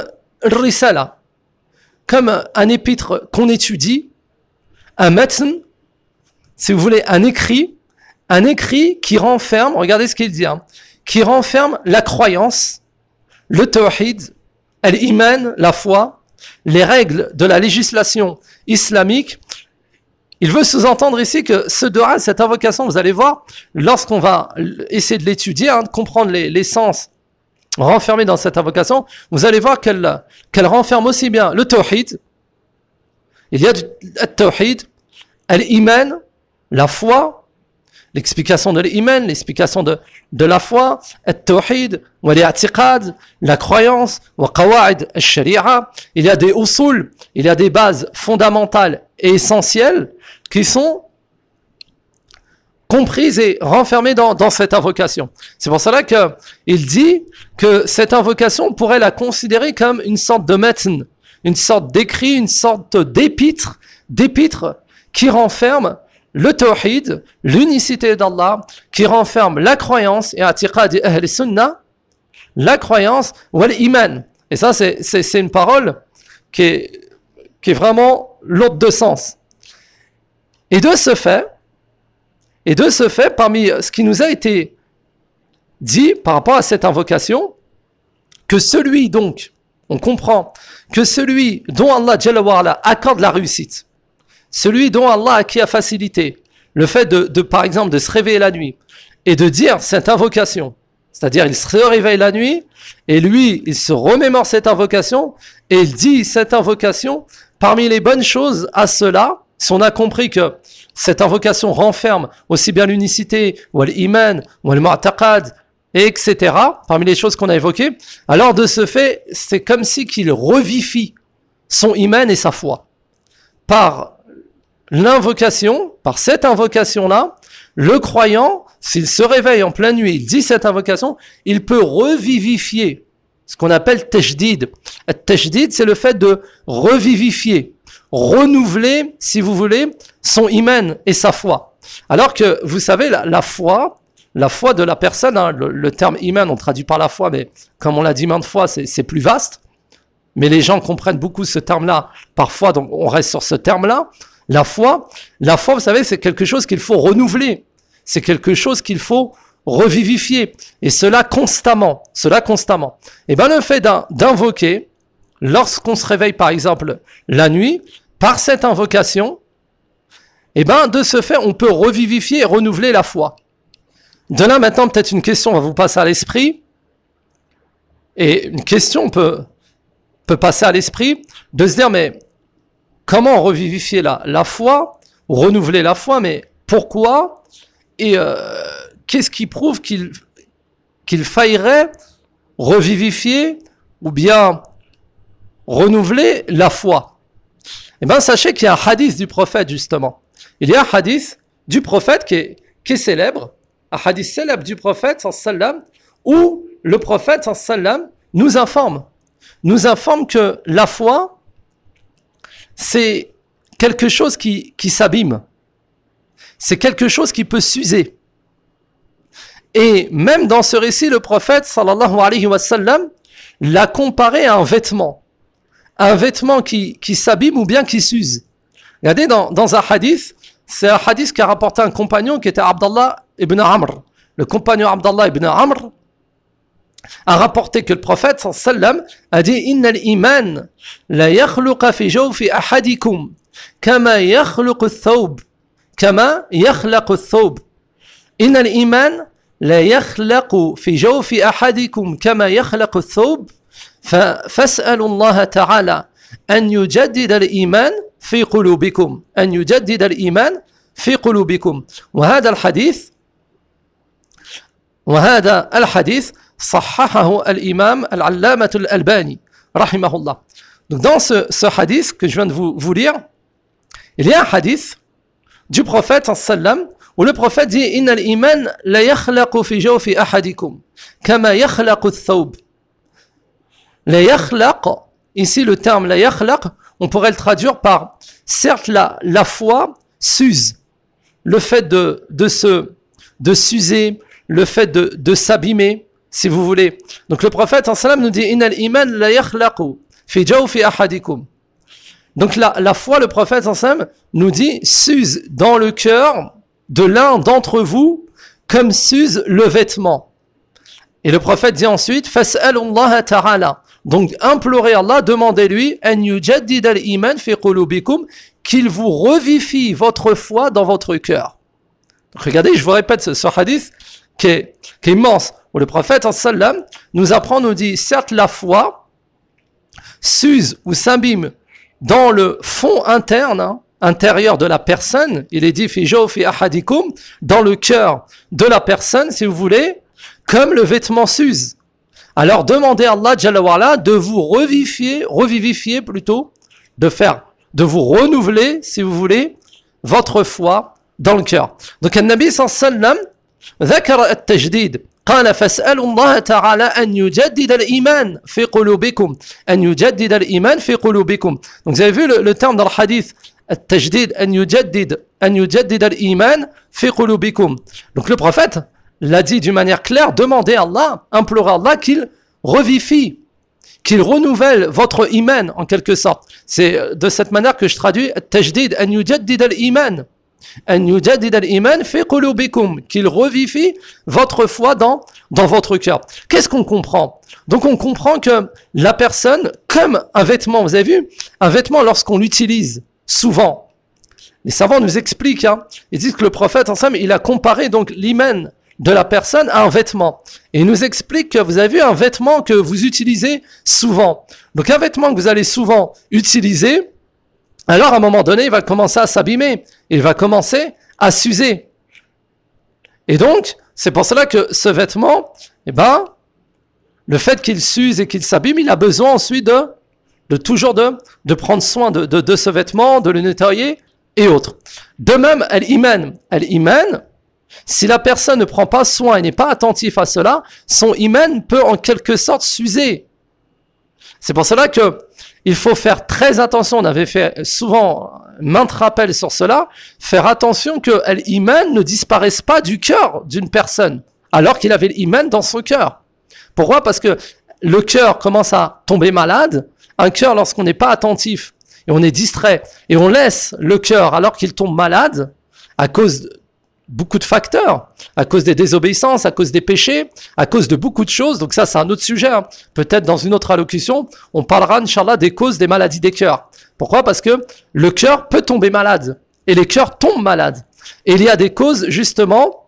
si vous voulez, un écrit, un écrit qui renferme, regardez ce qu'il dit, hein, qui renferme la croyance, le tawhid, l'iman, la foi, les règles de la législation islamique. Il veut sous-entendre ici que ce dua, cette invocation, vous allez voir, lorsqu'on va essayer de l'étudier, hein, de comprendre les, les sens renfermés dans cette invocation, vous allez voir qu'elle, qu'elle renferme aussi bien le tawhid, il y a du tawhid, l'iman, la foi, l'explication de l'iman, l'explication de, de la foi, al-tawhid, wa li'atiqad, la croyance, wa qawa'id al-sharia. Il y a des usul, il y a des bases fondamentales et essentielles qui sont comprises et renfermées dans, dans cette invocation. C'est pour cela qu'il dit que cette invocation, on pourrait la considérer comme une sorte de matn, une sorte d'écrit, une sorte d'épître, d'épître qui renferme le tawhid, l'unicité d'Allah, qui renferme la croyance, et atiqad ahl sunnah, la croyance, wal iman. Et ça, c'est, c'est, c'est une parole qui est, qui est vraiment l'autre de sens. Et de ce fait, et de ce fait, parmi ce qui nous a été dit par rapport à cette invocation, que celui donc, on comprend, que celui dont Allah Jalla wa Ala accorde la réussite, celui dont Allah a qui a facilité le fait de, de, par exemple, de se réveiller la nuit et de dire cette invocation, c'est-à-dire il se réveille la nuit et lui, il se remémore cette invocation et il dit cette invocation, parmi les bonnes choses à cela, si on a compris que cette invocation renferme aussi bien l'unicité, ou l'iman, ou le mu'taqad, et cetera, parmi les choses qu'on a évoquées, alors de ce fait, c'est comme si qu'il revivifie son iman et sa foi. Par l'invocation, par cette invocation-là, le croyant, s'il se réveille en pleine nuit, il dit cette invocation, il peut revivifier ce qu'on appelle tajdid. Tajdid, c'est le fait de revivifier, renouveler, si vous voulez, son iman et sa foi. Alors que, vous savez, la, la foi, la foi de la personne, hein, le, le terme iman, on traduit par la foi, mais comme on l'a dit maintes fois, c'est, c'est plus vaste. Mais les gens comprennent beaucoup ce terme-là, parfois, donc on reste sur ce terme-là. La foi, la foi, vous savez, c'est quelque chose qu'il faut renouveler. C'est quelque chose qu'il faut revivifier. Et cela constamment. Cela constamment. Et bien, le fait d'un, d'invoquer, lorsqu'on se réveille, par exemple, la nuit, par cette invocation, et bien, de ce fait, on peut revivifier et renouveler la foi. De là, maintenant, peut-être une question va vous passer à l'esprit. Et une question peut, peut passer à l'esprit de se dire, mais comment revivifier la, la foi, ou renouveler la foi, mais pourquoi et euh, qu'est-ce qui prouve qu'il, qu'il faillerait revivifier ou bien renouveler la foi? Eh bien, sachez qu'il y a un hadith du prophète, justement. Il y a un hadith du prophète qui est, qui est célèbre, un hadith célèbre du prophète, sallam, où le prophète, sallam, nous informe, nous informe que la foi, c'est quelque chose qui, qui s'abîme. C'est quelque chose qui peut s'user. Et même dans ce récit, le prophète, sallallahu alayhi wa sallam, l'a comparé à un vêtement. Un vêtement qui, qui s'abîme ou bien qui s'use. Regardez, dans, dans un hadith, c'est un hadith qu'a rapporté un compagnon qui était Abdallah ibn Amr. Le compagnon Abdallah ibn Amr a rapporté que le prophète, sallallahu alayhi wa sallam, a dit « Inna al-iman la yakhluqa fi jawfi ahadikum kama yakhluqu al-thawb kama yakhlaqu al-thawb. Inna al-iman la yakhlaqu fi jawfi ahadikum kama yakhlaqu al-thawb فاسألوا الله تعالى أن يجدد الإيمان في قلوبكم أن يجدد الإيمان في قلوبكم وهذا الحديث وهذا الحديث صححه الإمام العلامة الألباني رحمه الله. Donc dans ce, ce hadith que je viens de vous, vous lire, il y a un hadith du prophète sallam où le prophète dit إن الإيمان لا يخلق في جوف أحدكم كما يخلق الثوب. La yakhlaq, ici le terme la yakhlaq, on pourrait le traduire par, certes la, la foi s'use, le fait de, de se, de s'user, le fait de, de s'abîmer, si vous voulez. Donc le prophète en salam nous dit, Innal iman la yakhlaqu fi jawfi ahadikum. Donc la, la foi, le prophète sallam nous dit, s'use dans le cœur de l'un d'entre vous comme s'use le vêtement. Et le prophète dit ensuite, fas'alullaha ta'ala. Donc implorez Allah, demandez-lui, an yujaddid al-iman fi qulubikum, qu'il vous revivifie votre foi dans votre cœur. Donc, regardez, je vous répète ce, ce hadith qui est, qui est immense, où le prophète sallam nous apprend, nous dit, certes la foi s'use ou s'abîme dans le fond interne, hein, intérieur de la personne, il est dit fi jawfi ahadikum, dans le cœur de la personne, si vous voulez, comme le vêtement s'use. Alors demandez à Allah Jalla wa Ala de vous revivifier, revivifier plutôt, de faire, de vous renouveler, si vous voulez, votre foi dans le cœur. Donc, le Nabi sallallahu alayhi wa sallam ذكر التجديد قال فاسألوا الله تعالى أن يجدد الإيمان في قلوبكم أن يجدد الإيمان في قلوبكم. Donc vous avez vu le, le terme dans le hadith التجديد أن يجدد أن يجدد الإيمان في قلوبكم. Donc le prophète l'a dit d'une manière claire, demandez à Allah, implorez à Allah qu'il revivifie, qu'il renouvelle votre iman en quelque sorte. C'est de cette manière que je traduis التجديد أن يجدد الإيمان أن يجدد الإيمان في قلوبكم, qu'il revivifie votre foi dans, dans votre cœur. Qu'est-ce qu'on comprend? Donc on comprend que la personne, comme un vêtement, vous avez vu, un vêtement lorsqu'on l'utilise souvent, les savants nous expliquent, hein, ils disent que le prophète ensemble, il a comparé donc l'iman de la personne à un vêtement. Et il nous explique que vous avez vu un vêtement que vous utilisez souvent. Donc un vêtement que vous allez souvent utiliser, alors à un moment donné, il va commencer à s'abîmer, il va commencer à s'user. Et donc, c'est pour cela que ce vêtement, eh ben, le fait qu'il s'use et qu'il s'abîme, il a besoin ensuite de, de toujours de, de prendre soin de, de, de ce vêtement, de le nettoyer et autres. De même, al-iman, al-iman, si la personne ne prend pas soin et n'est pas attentif à cela, son iman peut en quelque sorte s'user. C'est pour cela que il faut faire très attention, on avait fait souvent maintes rappels sur cela, faire attention que l'iman ne disparaisse pas du cœur d'une personne, alors qu'il avait l'iman dans son cœur. Pourquoi? Parce que le cœur commence à tomber malade, un cœur lorsqu'on n'est pas attentif, et on est distrait, et on laisse le cœur alors qu'il tombe malade, à cause de beaucoup de facteurs, à cause des désobéissances, à cause des péchés, à cause de beaucoup de choses. Donc ça, c'est un autre sujet. Hein. Peut-être dans une autre allocution, on parlera, Inch'Allah, des causes des maladies des cœurs. Pourquoi? Parce que le cœur peut tomber malade. Et les cœurs tombent malades. Et il y a des causes, justement,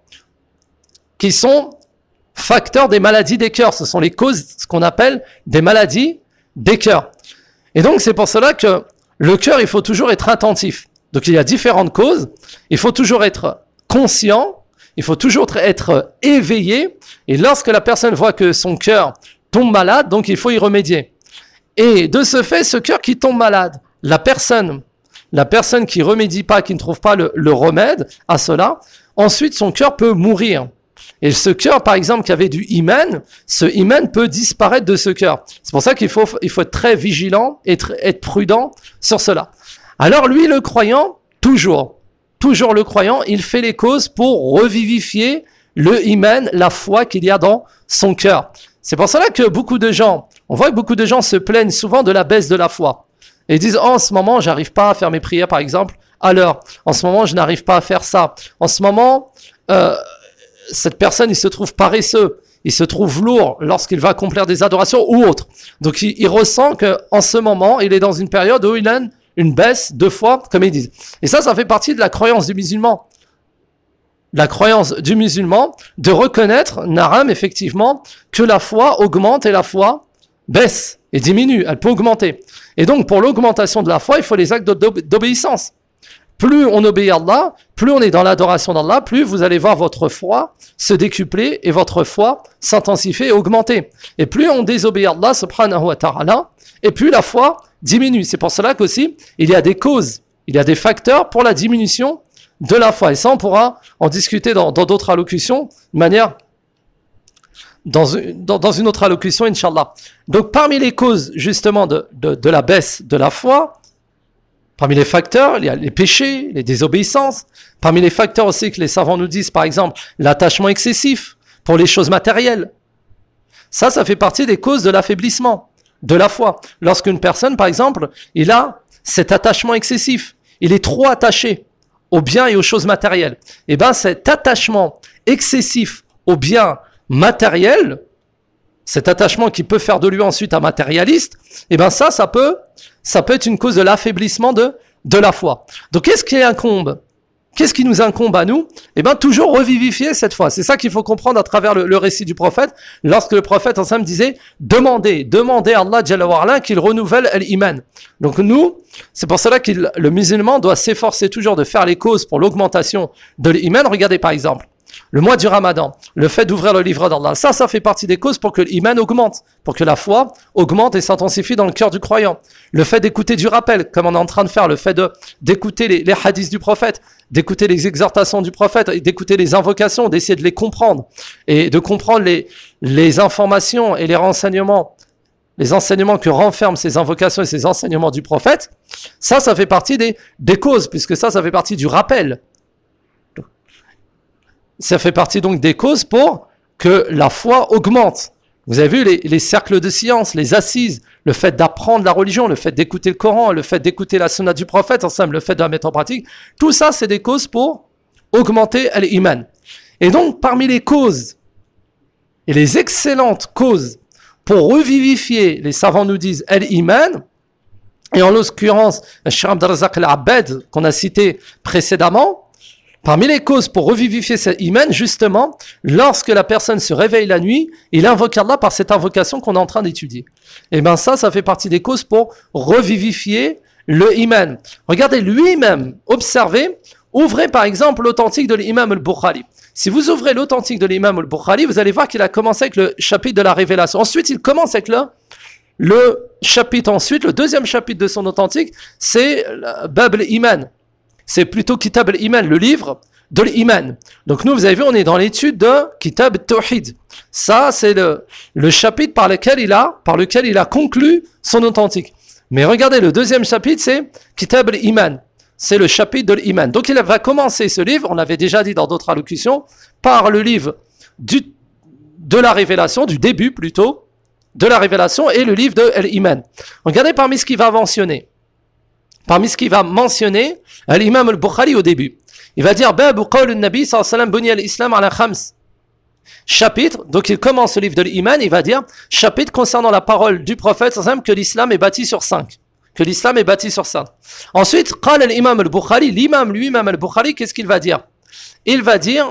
qui sont facteurs des maladies des cœurs. Ce sont les causes, ce qu'on appelle des maladies des cœurs. Et donc, c'est pour cela que le cœur, il faut toujours être attentif. Donc, il y a différentes causes. Il faut toujours être conscient, il faut toujours être éveillé, et lorsque la personne voit que son cœur tombe malade, donc il faut y remédier. Et de ce fait, ce cœur qui tombe malade, la personne, la personne qui remédie pas, qui ne trouve pas le, le remède à cela, ensuite son cœur peut mourir. Et ce cœur, par exemple, qui avait du iman, ce iman peut disparaître de ce cœur. C'est pour ça qu'il faut, il faut être très vigilant et être, être prudent sur cela. Alors lui, le croyant, toujours, Toujours le croyant, il fait les causes pour revivifier le iman, la foi qu'il y a dans son cœur. C'est pour cela que beaucoup de gens, on voit que beaucoup de gens se plaignent souvent de la baisse de la foi. Et ils disent, oh, en ce moment, j'arrive pas à faire mes prières, par exemple, à l'heure. En ce moment, je n'arrive pas à faire ça. En ce moment, euh, cette personne, il se trouve paresseux. Il se trouve lourd lorsqu'il va accomplir des adorations ou autre. Donc, il, il ressent que en ce moment, il est dans une période où il a une baisse de foi, comme ils disent. Et ça, ça fait partie de la croyance du musulman. La croyance du musulman de reconnaître, naram, effectivement, que la foi augmente et la foi baisse et diminue. Elle peut augmenter. Et donc, pour l'augmentation de la foi, il faut les actes d'obéissance. Plus on obéit à Allah, plus on est dans l'adoration d'Allah, plus vous allez voir votre foi se décupler et votre foi s'intensifier et augmenter. Et plus on désobéit à Allah, subhanahu wa ta'ala, et plus la foi diminue. C'est pour cela qu'aussi, il y a des causes, il y a des facteurs pour la diminution de la foi. Et ça, on pourra en discuter dans, dans d'autres allocutions, de manière, dans, dans, dans une autre allocution, Inch'Allah. Donc, parmi les causes, justement, de, de, de la baisse de la foi, parmi les facteurs, il y a les péchés, les désobéissances. Parmi les facteurs aussi que les savants nous disent, par exemple, l'attachement excessif pour les choses matérielles. Ça, ça fait partie des causes de l'affaiblissement de la foi. Lorsqu'une personne, par exemple, il a cet attachement excessif, il est trop attaché aux biens et aux choses matérielles. Et bien cet attachement excessif aux biens matériels, cet attachement qui peut faire de lui ensuite un matérialiste, et bien ça, ça peut, ça peut être une cause de l'affaiblissement de, de la foi. Donc qu'est-ce qui incombe? Qu'est-ce qui nous incombe à nous? Eh bien, toujours revivifier cette foi. C'est ça qu'il faut comprendre à travers le, le récit du prophète. Lorsque le prophète ensemble disait, demandez, demandez à Allah Jalla wa Ala qu'il renouvelle l'iman. Donc nous, c'est pour cela que le musulman doit s'efforcer toujours de faire les causes pour l'augmentation de l'iman. Regardez par exemple, le mois du Ramadan, le fait d'ouvrir le livre d'Allah, ça, ça fait partie des causes pour que l'iman augmente, pour que la foi augmente et s'intensifie dans le cœur du croyant. Le fait d'écouter du rappel, comme on est en train de faire, le fait de, d'écouter les, les hadiths du prophète, d'écouter les exhortations du prophète, et d'écouter les invocations, d'essayer de les comprendre, et de comprendre les, les informations et les renseignements, les enseignements que renferment ces invocations et ces enseignements du prophète, ça, ça fait partie des, des causes, puisque ça, ça fait partie du rappel. Ça fait partie donc des causes pour que la foi augmente. Vous avez vu les, les cercles de science, les assises, le fait d'apprendre la religion, le fait d'écouter le Coran, le fait d'écouter la sunna du prophète, ensemble, le fait de la mettre en pratique, tout ça c'est des causes pour augmenter l'iman. Et donc parmi les causes et les excellentes causes pour revivifier, les savants nous disent l'iman, et en l'occurrence, Cheikh Abd al-Razzaq al-Abbad qu'on a cité précédemment, parmi les causes pour revivifier cet iman, justement, lorsque la personne se réveille la nuit, il invoque Allah par cette invocation qu'on est en train d'étudier. Et bien ça, ça fait partie des causes pour revivifier le iman. Regardez lui-même, observez, ouvrez par exemple l'authentique de l'imam al-Bukhari. Si vous ouvrez l'authentique de l'imam al-Bukhari, vous allez voir qu'il a commencé avec le chapitre de la révélation. Ensuite, il commence avec le, le chapitre ensuite, le deuxième chapitre de son authentique, c'est Bab al-Iman. C'est plutôt Kitab al-Iman, le livre de l'iman. Donc nous, vous avez vu, on est dans l'étude de Kitab al-Tawhid. Ça, c'est le, le chapitre par lequel il a, par lequel il a conclu son authentique. Mais regardez, le deuxième chapitre, c'est Kitab al-Iman. C'est le chapitre de l'iman. Donc il va commencer ce livre, on l'avait déjà dit dans d'autres allocutions, par le livre du, de la révélation, du début plutôt, de la révélation, et le livre de l'iman. Regardez parmi ce qu'il va mentionner. Parmi ce qu'il va mentionner, l'imam al-Bukhari au début. Il va dire, Babu qawl al-Nabi sallallahu alayhi wa sallam bunya al-Islam ala khams. Chapitre, donc il commence le livre de l'iman, il va dire, chapitre concernant la parole du prophète sallallahu alayhi wa sallam que l'islam est bâti sur cinq. Que l'islam est bâti sur cinq. Ensuite, qala l'imam al-Bukhari, l'imam lui-même al-Bukhari, qu'est-ce qu'il va dire? Il va dire,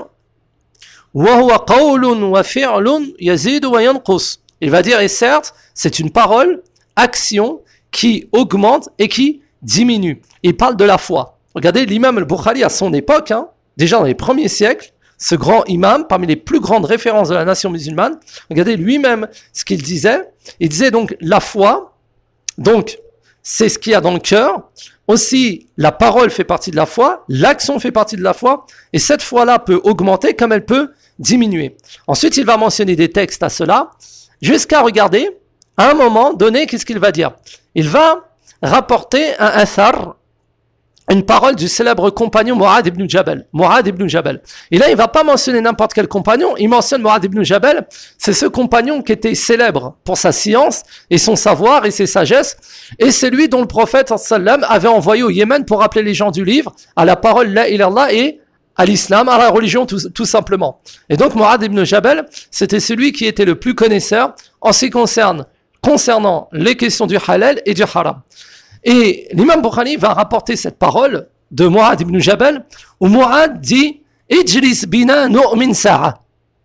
wa huwa qawlun wa fi'lun yazidu wa yanqus. Il va dire, et certes, c'est une parole, action, qui augmente et qui diminue. Il parle de la foi. Regardez l'imam al-Bukhari à son époque, hein, déjà dans les premiers siècles, ce grand imam, parmi les plus grandes références de la nation musulmane, regardez lui-même ce qu'il disait. Il disait donc la foi, donc c'est ce qu'il y a dans le cœur. Aussi, la parole fait partie de la foi, l'action fait partie de la foi, et cette foi-là peut augmenter comme elle peut diminuer. Ensuite, il va mentionner des textes à cela, jusqu'à regarder, à un moment donné, qu'est-ce qu'il va dire? Il va rapporter un athar, une parole du célèbre compagnon Mu'adh ibn Jabal. Mu'adh ibn Jabal. Et là, il ne va pas mentionner n'importe quel compagnon, il mentionne Mu'adh ibn Jabal. C'est ce compagnon qui était célèbre pour sa science et son savoir et ses sagesses. Et c'est lui dont le prophète sallam avait envoyé au Yémen pour rappeler les gens du livre à la parole La ilallah et à l'islam, à la religion tout, tout simplement. Et donc Mu'adh ibn Jabal, c'était celui qui était le plus connaisseur en ce qui concerne concernant les questions du halal et du haram. Et l'imam Bukhari va rapporter cette parole de Mu'adh ibn Jabal, où Mu'adh dit « Ijlis bina nu'min sa'a »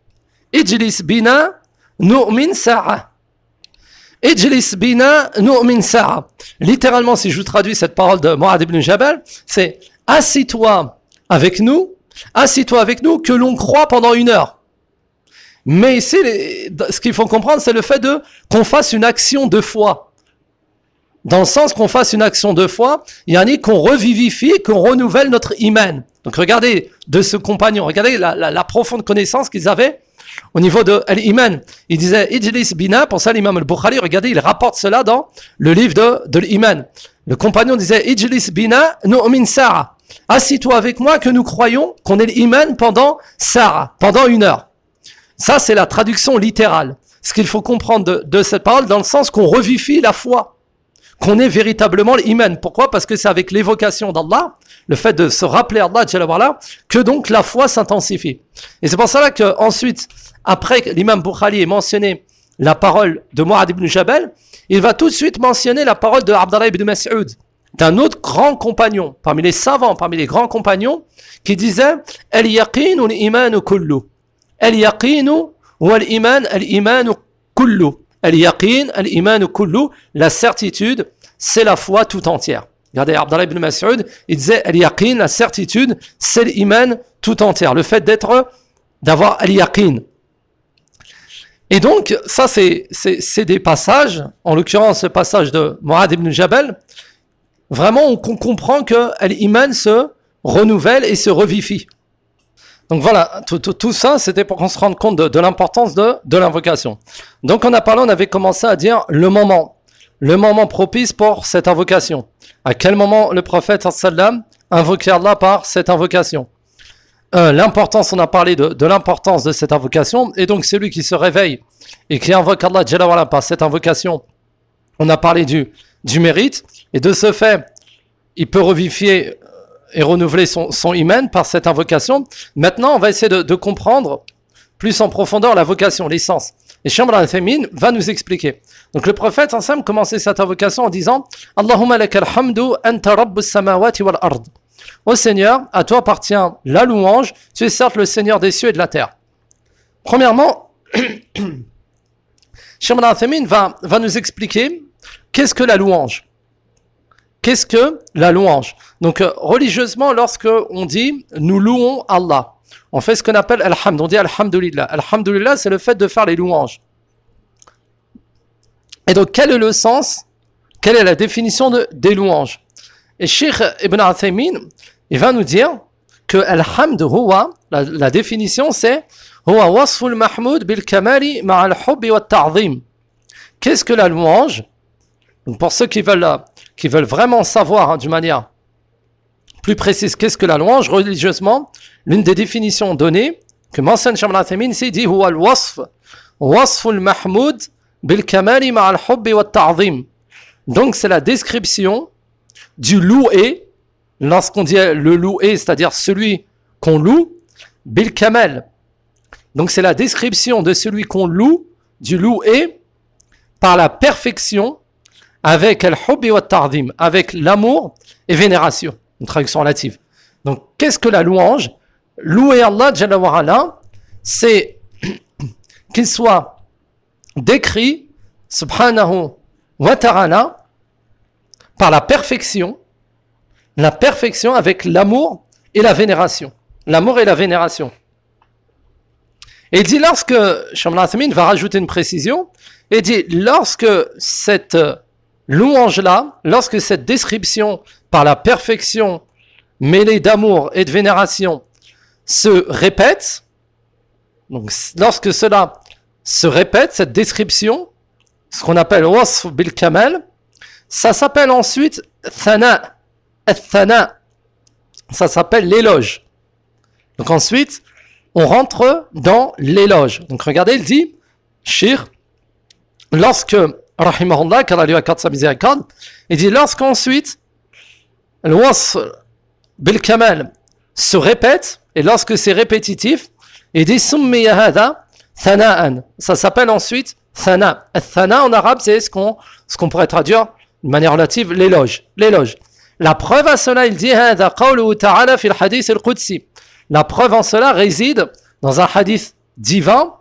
Ijlis bina nu'min sa'a Ijlis bina nu'min sa'a. Littéralement, si je vous traduis cette parole de Mu'adh ibn Jabal, c'est « Assis-toi avec nous, assis-toi avec nous, que l'on croit pendant une heure. » Mais ici, ce qu'il faut comprendre, c'est le fait de qu'on fasse une action de foi. Dans le sens qu'on fasse une action de foi, il y a qu'on revivifie, qu'on renouvelle notre iman. Donc regardez de ce compagnon, regardez la, la, la profonde connaissance qu'ils avaient au niveau de l'iman. Il disait Ijlis bina, pour ça l'imam al-Bukhari, regardez, il rapporte cela dans le livre de, de l'iman. Le compagnon disait Ijlis bina nu'min sa'a. Assis-toi avec moi que nous croyons qu'on est l'iman pendant sa'a, pendant une heure. Ça, c'est la traduction littérale. Ce qu'il faut comprendre de, de cette parole dans le sens qu'on revivifie la foi, qu'on ait véritablement l'iman. Pourquoi? Parce que c'est avec l'évocation d'Allah, le fait de se rappeler Allah, Jalla wa ala, que donc la foi s'intensifie. Et c'est pour cela que ensuite, après que l'imam Bukhari ait mentionné la parole de Mu'adh ibn Jabal, il va tout de suite mentionner la parole de Abdallah ibn Mas'ud, d'un autre grand compagnon, parmi les savants, parmi les grands compagnons, qui disait « Al-yaqin ou l'iman kullu » Al-yaqin ou al-iman, al-iman kullu. Al-yaqin, al-iman kullu, la certitude, c'est la foi tout entière. Regardez, Abdallah ibn Mas'ud, il disait al-yaqin, la certitude, c'est l'iman tout entière. Le fait d'être, d'avoir al-yaqin. Et donc, ça, c'est, c'est, c'est des passages, en l'occurrence, le passage de Mu'adh ibn Jabal, vraiment, on comprend que l'iman se renouvelle et se revifie. Donc voilà, tout, tout, tout ça, c'était pour qu'on se rende compte de, de l'importance de, de l'invocation. Donc on a parlé, on avait commencé à dire le moment, le moment propice pour cette invocation. À quel moment le prophète sallam invoquait Allah par cette invocation. Euh, l'importance, on a parlé de, de l'importance de cette invocation, et donc celui qui se réveille et qui invoque Allah Jalla wa ala par cette invocation, on a parlé du, du mérite, et de ce fait, il peut revifier et renouveler son, son iman par cette invocation. Maintenant, on va essayer de, de comprendre plus en profondeur la vocation, l'essence. Et Cheikh Ibn Uthaymin va nous expliquer. Donc le prophète ensemble commençait cette invocation en disant « Allahumma lakal hamdu anta rabbus samawati wal ard » Ô Seigneur, à toi appartient la louange, tu es certes le Seigneur des cieux et de la terre. Premièrement, Cheikh Ibn Uthaymin va, va nous expliquer qu'est-ce que la louange. Qu'est-ce que la louange? Donc, euh, religieusement, lorsque on dit « nous louons Allah », on fait ce qu'on appelle « Alhamd », on dit « Alhamdulillah ». Alhamdulillah, c'est le fait de faire les louanges. Et donc, quel est le sens? Quelle est la définition de, des louanges? Et Cheikh Ibn Uthaymin, il va nous dire que « Alhamd huwa », la, la définition c'est « huwa wasful mahmoud bil kamali ma'al hubbi wa ta'zim ». Qu'est-ce que la louange? Donc, pour ceux qui veulent... qui veulent vraiment savoir hein, d'une manière plus précise qu'est-ce que la louange religieusement, l'une des définitions données que mentionne Cheikh Ibn Uthaymin ici dit huwa al-wasf wasful mahmoud bil kamali ma'al hubbi wa ta'zim. Donc c'est la description du loué, lorsqu'on dit le loué, c'est-à-dire celui qu'on loue, bil kamal. Donc c'est la description de celui qu'on loue, du loué par la perfection, avec al-hubbi wa ta'zim, avec l'amour et vénération, une traduction relative. Donc, qu'est-ce que la louange? Louer Allah, Jalla wa ala, c'est qu'il soit décrit, subhanahu wa ta'ala, par la perfection, la perfection avec l'amour et la vénération. L'amour et la vénération. Et il dit, lorsque, Cheikh Ibn Uthaymin va rajouter une précision, il dit, lorsque cette louange-là, lorsque cette description par la perfection mêlée d'amour et de vénération se répète, donc lorsque cela se répète, cette description, ce qu'on appelle wasf bil kamal, ça s'appelle ensuite thana, thana, ça s'appelle l'éloge. Donc ensuite, on rentre dans l'éloge. Donc regardez, il dit, Shir, lorsque rahimahullah, car Allah lui accorde sa miséricorde, il dit lorsqu'ensuite le wasf bil kamal se répète, et lorsque c'est répétitif, il dit summiya hada thana'an, ça s'appelle ensuite thana. Thana en arabe, c'est ce qu'on, ce qu'on pourrait traduire de manière relative l'éloge. L'éloge. La preuve à cela, il dit hada qawluhu ta'ala fi al-hadith al-qudsi. La preuve en cela réside dans un hadith divin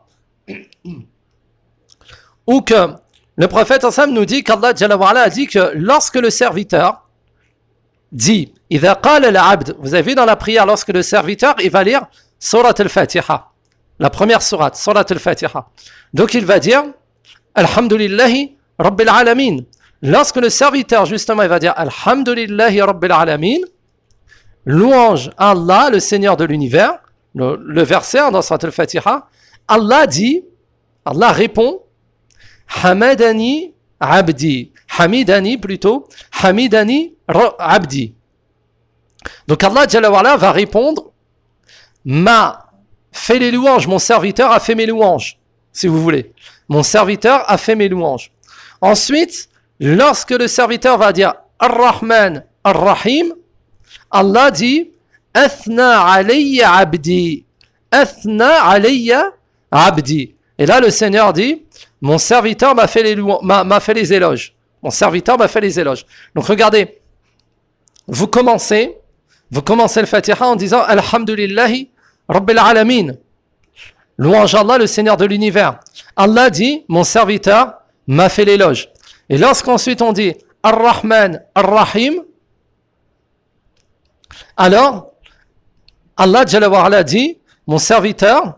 où que le prophète ensemble nous dit qu'Allah Jalla wa ala a dit que lorsque le serviteur dit idha qala al-abd, vous avez vu dans la prière lorsque le serviteur il va lire surat al-Fatiha, la première sourate, surat al-Fatiha. Donc il va dire alhamdulillahi rabbil alamin. Lorsque le serviteur justement il va dire alhamdulillahi rabbil alamin, louange à Allah, le Seigneur de l'univers, le, le verset dans surat al-Fatiha, Allah dit, Allah répond Hamadani abdi. Hamidani plutôt. Hamidani abdi. Donc Allah Jalla wa ala va répondre m'a fait les louanges, mon serviteur a fait mes louanges, si vous voulez. Mon serviteur a fait mes louanges. Ensuite, lorsque le serviteur va dire Ar-Rahman, Ar-Rahim, Allah dit Athna alayya abdi. Athna alayya abdi. Et là, le Seigneur dit mon serviteur m'a fait les, louanges, m'a, m'a fait les éloges. Mon serviteur m'a fait les éloges. Donc regardez, vous commencez, vous commencez le Fatiha en disant Alhamdulillahi Rabbil Alamin. Louange Allah, le Seigneur de l'univers. Allah dit, mon serviteur m'a fait l'éloge. Et lorsqu'ensuite on dit Ar-Rahman, Ar-Rahim, alors Allah Jalla wa Ala dit, mon serviteur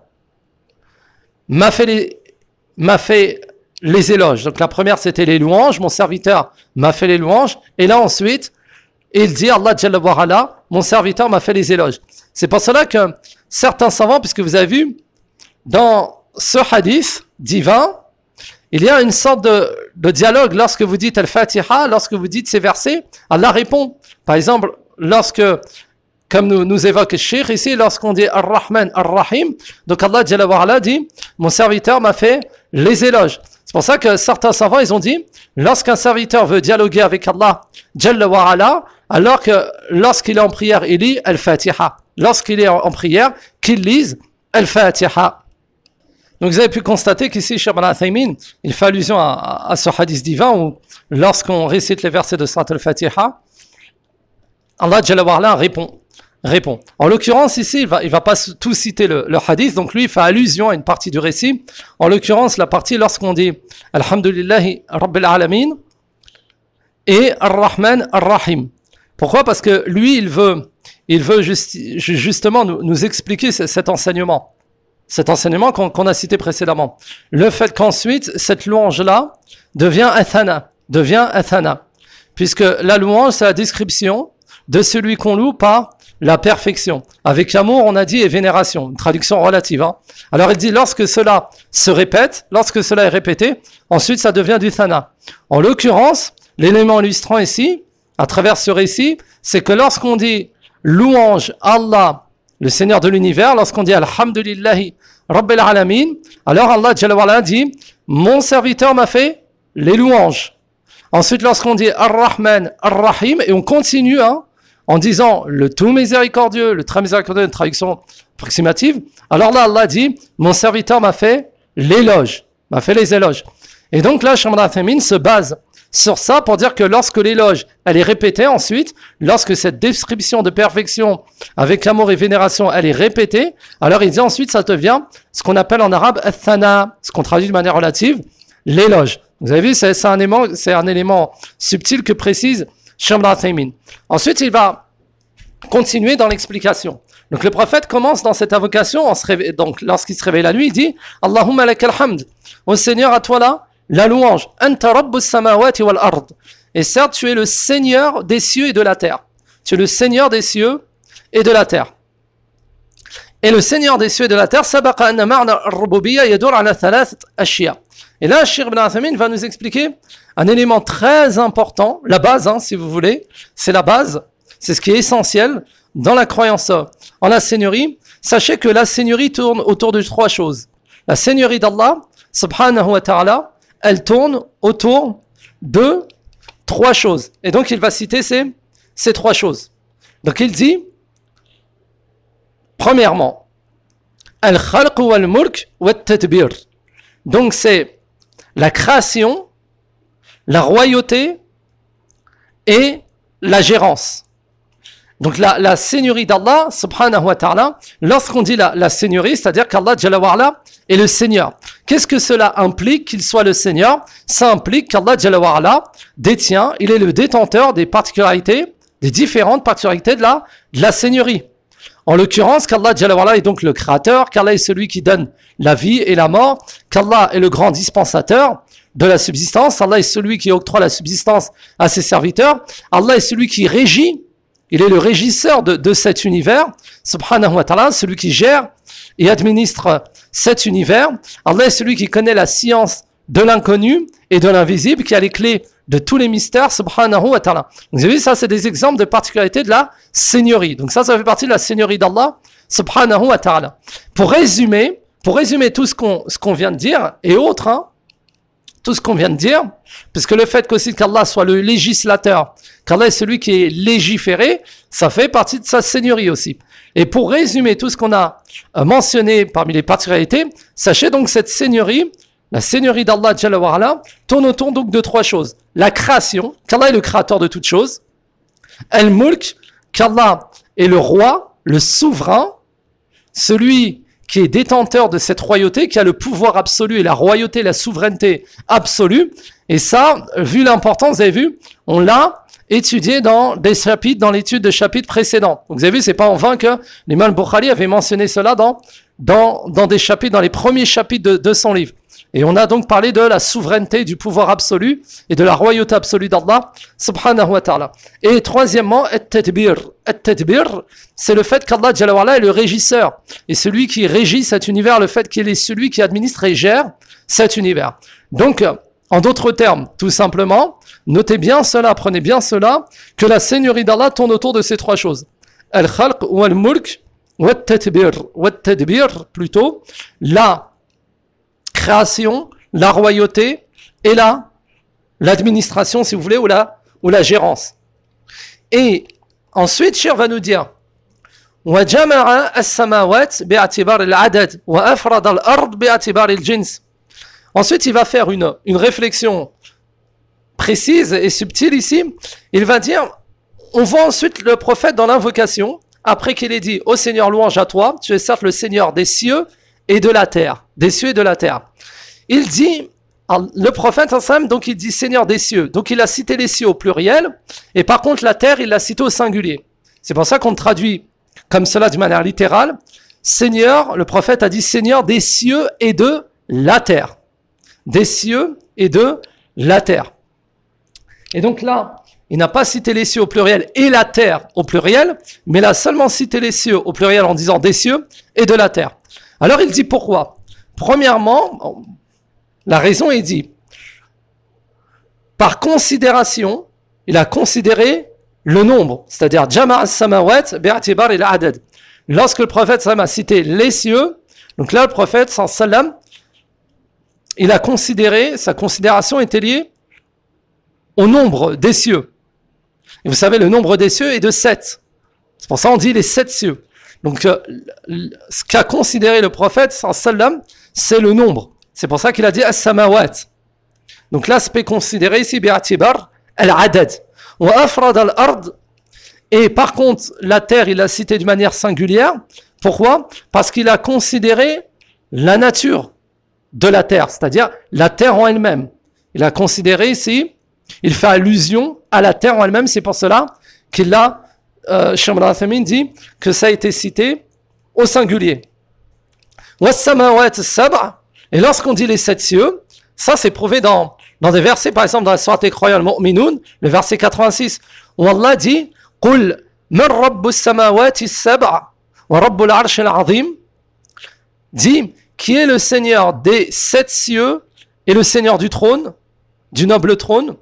m'a fait les, m'a fait les éloges. Donc la première c'était les louanges, mon serviteur m'a fait les louanges. Et là ensuite, il dit Allah Jalla wa Ala, mon serviteur m'a fait les éloges. C'est pour cela que certains savants, puisque vous avez vu, dans ce hadith divin, il y a une sorte de, de dialogue. Lorsque vous dites Al-Fatiha, lorsque vous dites ces versets, Allah répond. Par exemple, lorsque, comme nous, nous évoque le Cheikh ici, lorsqu'on dit Ar-Rahman, Ar-Rahim, donc Allah Jalla wa Ala dit, mon serviteur m'a fait les éloges. C'est pour ça que certains savants, ils ont dit, lorsqu'un serviteur veut dialoguer avec Allah Jalla wa Ala, alors que lorsqu'il est en prière, il lit Al-Fatiha. Lorsqu'il est en prière, qu'il lise Al-Fatiha. Donc vous avez pu constater qu'ici, Cheikh Ibn Uthaymin, il fait allusion à, à, à ce hadith divin où lorsqu'on récite les versets de Surat Al-Fatiha, Allah Jalla wa Ala répond. répond. En l'occurrence, ici, il va, il va pas tout citer le, le hadith, donc lui, il fait allusion à une partie du récit. En l'occurrence, la partie lorsqu'on dit Alhamdulillahi Rabbil Alamin et Ar-Rahman Ar-Rahim. Pourquoi? Parce que lui, il veut, il veut juste, justement nous, nous expliquer cet enseignement. Cet enseignement qu'on, qu'on a cité précédemment. Le fait qu'ensuite, cette louange-là devient athana, devient athana. Puisque la louange, c'est la description de celui qu'on loue par la perfection. Avec amour, on a dit, et vénération. Une traduction relative. Hein. Alors, il dit, lorsque cela se répète, lorsque cela est répété, ensuite, ça devient du thana. En l'occurrence, l'élément illustrant ici, à travers ce récit, c'est que lorsqu'on dit louange Allah, le Seigneur de l'univers, lorsqu'on dit Alhamdulillahi Rabbil Alamin, alors Allah Jalla wa Ala dit mon serviteur m'a fait les louanges. Ensuite, lorsqu'on dit Ar-Rahman Ar-Rahim, et on continue hein, en disant le tout miséricordieux, le très miséricordieux, une traduction approximative, alors là Allah dit mon serviteur m'a fait l'éloge, m'a fait les éloges. Et donc là, Cheikh Ibn Uthaymin se base sur ça pour dire que lorsque l'éloge, elle est répétée ensuite, lorsque cette description de perfection avec amour et vénération, elle est répétée, alors il dit ensuite ça devient ce qu'on appelle en arabe athana, ce qu'on traduit de manière relative, l'éloge. Vous avez vu, c'est, c'est, un, élément, c'est un élément subtil que précise Cheikh Ibn Uthaymin. Ensuite, il va continuer dans l'explication. Donc le prophète commence dans cette invocation, en se réveille, donc lorsqu'il se réveille la nuit, il dit Allahumma lakal hamd, ô Seigneur, à toi là, la louange. Anta rabbus samawati wal ard. Et certes, tu es le Seigneur des cieux et de la terre. Tu es le Seigneur des cieux et de la terre. Et le Seigneur des cieux et de la terre, sabaqa anna ma'na ar-rububiyya yadur ala thalathat ashya. Et là, Cheikh Ibn Uthaymin va nous expliquer un élément très important, la base, hein, si vous voulez, c'est la base, c'est ce qui est essentiel dans la croyance en la Seigneurie. Sachez que la Seigneurie tourne autour de trois choses. La Seigneurie d'Allah, subhanahu wa ta'ala, elle tourne autour de trois choses. Et donc, il va citer ces, ces trois choses. Donc, il dit, premièrement, al-khalq wal-mulk wat-tadbir. Donc, c'est la création, la royauté et la gérance. Donc, la, la seigneurie d'Allah, subhanahu wa ta'ala, lorsqu'on dit la, la seigneurie, c'est-à-dire qu'Allah, Jalla wa Ala, est le Seigneur. Qu'est-ce que cela implique qu'il soit le Seigneur? Ça implique qu'Allah Jalla wa Ala détient, il est le détenteur des particularités, des différentes particularités de la, de la Seigneurie. En l'occurrence, qu'Allah Jalla wa Ala est donc le Créateur, qu'Allah est celui qui donne la vie et la mort, qu'Allah est le grand dispensateur de la subsistance, Allah est celui qui octroie la subsistance à ses serviteurs, Allah est celui qui régit, il est le régisseur de, de cet univers, subhanahu wa ta'ala, celui qui gère et administre cet univers. Allah est celui qui connaît la science de l'inconnu et de l'invisible, qui a les clés de tous les mystères, subhanahu wa ta'ala. Donc, vous avez vu, ça, c'est des exemples de particularités de la seigneurie. Donc ça, ça fait partie de la seigneurie d'Allah, subhanahu wa ta'ala. Pour résumer, pour résumer tout ce qu'on, ce qu'on vient de dire, et autres, hein, tout ce qu'on vient de dire, puisque le fait qu'aussi qu'Allah soit le législateur, qu'Allah est celui qui est légiféré, ça fait partie de sa seigneurie aussi. Et pour résumer tout ce qu'on a mentionné parmi les particularités, sachez donc que cette seigneurie, la seigneurie d'Allah Jalla wa Ala, tourne autour donc de trois choses. La création, qu'Allah est le créateur de toutes choses. Al-Mulk, qu'Allah est le roi, le souverain, celui qui est détenteur de cette royauté, qui a le pouvoir absolu et la royauté, la souveraineté absolue. Et ça, vu l'importance, vous avez vu, on l'a étudié dans des chapitres, dans l'étude de chapitres précédents. Donc vous avez vu, c'est pas en vain que l'imam Bukhari avait mentionné cela dans, dans, dans des chapitres, dans les premiers chapitres de, de son livre. Et on a donc parlé de la souveraineté, du pouvoir absolu et de la royauté absolue d'Allah subhanahu wa ta'ala. Et troisièmement, at-tadbir. At-tadbir, c'est le fait qu'Allah Jalla wa Ala est le régisseur. Et celui qui régit cet univers, le fait qu'il est celui qui administre et gère cet univers. Donc, en d'autres termes, tout simplement, notez bien cela, prenez bien cela, que la seigneurie d'Allah tourne autour de ces trois choses. Al-khalq ou al-mulk ou at-tadbir. Ou at-tadbir, plutôt, la création, la royauté et la, l'administration, si vous voulez, ou la, ou la gérance. Et ensuite, Cheikh va nous dire وَجَمَعَ السَّمَاوَاتِ بِاعْتِبَارِ الْعَدَدِ وَأَفْرَدَ الْأَرْضِ بِاعْتِبَارِ الْجِنْسِ. Ensuite, il va faire une, une réflexion précise et subtile ici. Il va dire, on voit ensuite le prophète dans l'invocation, après qu'il ait dit « Ô Seigneur, louange à toi, tu es certes le Seigneur des cieux et de la terre. » Des cieux et de la terre. Il dit, le prophète, donc il dit Seigneur des cieux. Donc il a cité les cieux au pluriel, et par contre la terre, il l'a cité au singulier. C'est pour ça qu'on traduit comme cela d'une manière littérale. Seigneur, le prophète a dit Seigneur des cieux et de la terre. Des cieux et de la terre. Et donc là, il n'a pas cité les cieux au pluriel et la terre au pluriel, mais il a seulement cité les cieux au pluriel en disant des cieux et de la terre. Alors il dit pourquoi ? Premièrement, la raison est dit, par considération, il a considéré le nombre, c'est-à-dire Jama'a as-samawat bi'atibar al-adad. Lorsque le prophète sallam a cité les cieux, donc là le prophète sallam, il a considéré, sa considération était liée au nombre des cieux. Et vous savez, le nombre des cieux est de sept. C'est pour ça qu'on dit les sept cieux. Donc, euh, ce qu'a considéré le prophète, sallam, c'est le nombre. C'est pour ça qu'il a dit as-samawat. Donc, l'aspect considéré ici, bi'atibar al-adad. Wa afrad al-ard. Et par contre, la terre, il l'a cité d'une manière singulière. Pourquoi ? Parce qu'il a considéré la nature de la terre, c'est-à-dire la terre en elle-même. Il a considéré ici, il fait allusion à la terre en elle-même. C'est pour cela qu'il a Euh, Cheikh Ibn Uthaymin dit que ça a été cité au singulier. Was-samawat as-sab'a. Et lorsqu'on dit les sept cieux, ça c'est prouvé dans, dans des versets, par exemple dans la sourate Iqra al-Mu'minun, le verset quatre-vingt-six, où Allah dit Qul man rabbus samawati as-sab'a wa rabbul arsh al-azim. Dit qui est le Seigneur des sept cieux et le Seigneur du trône, du noble trône.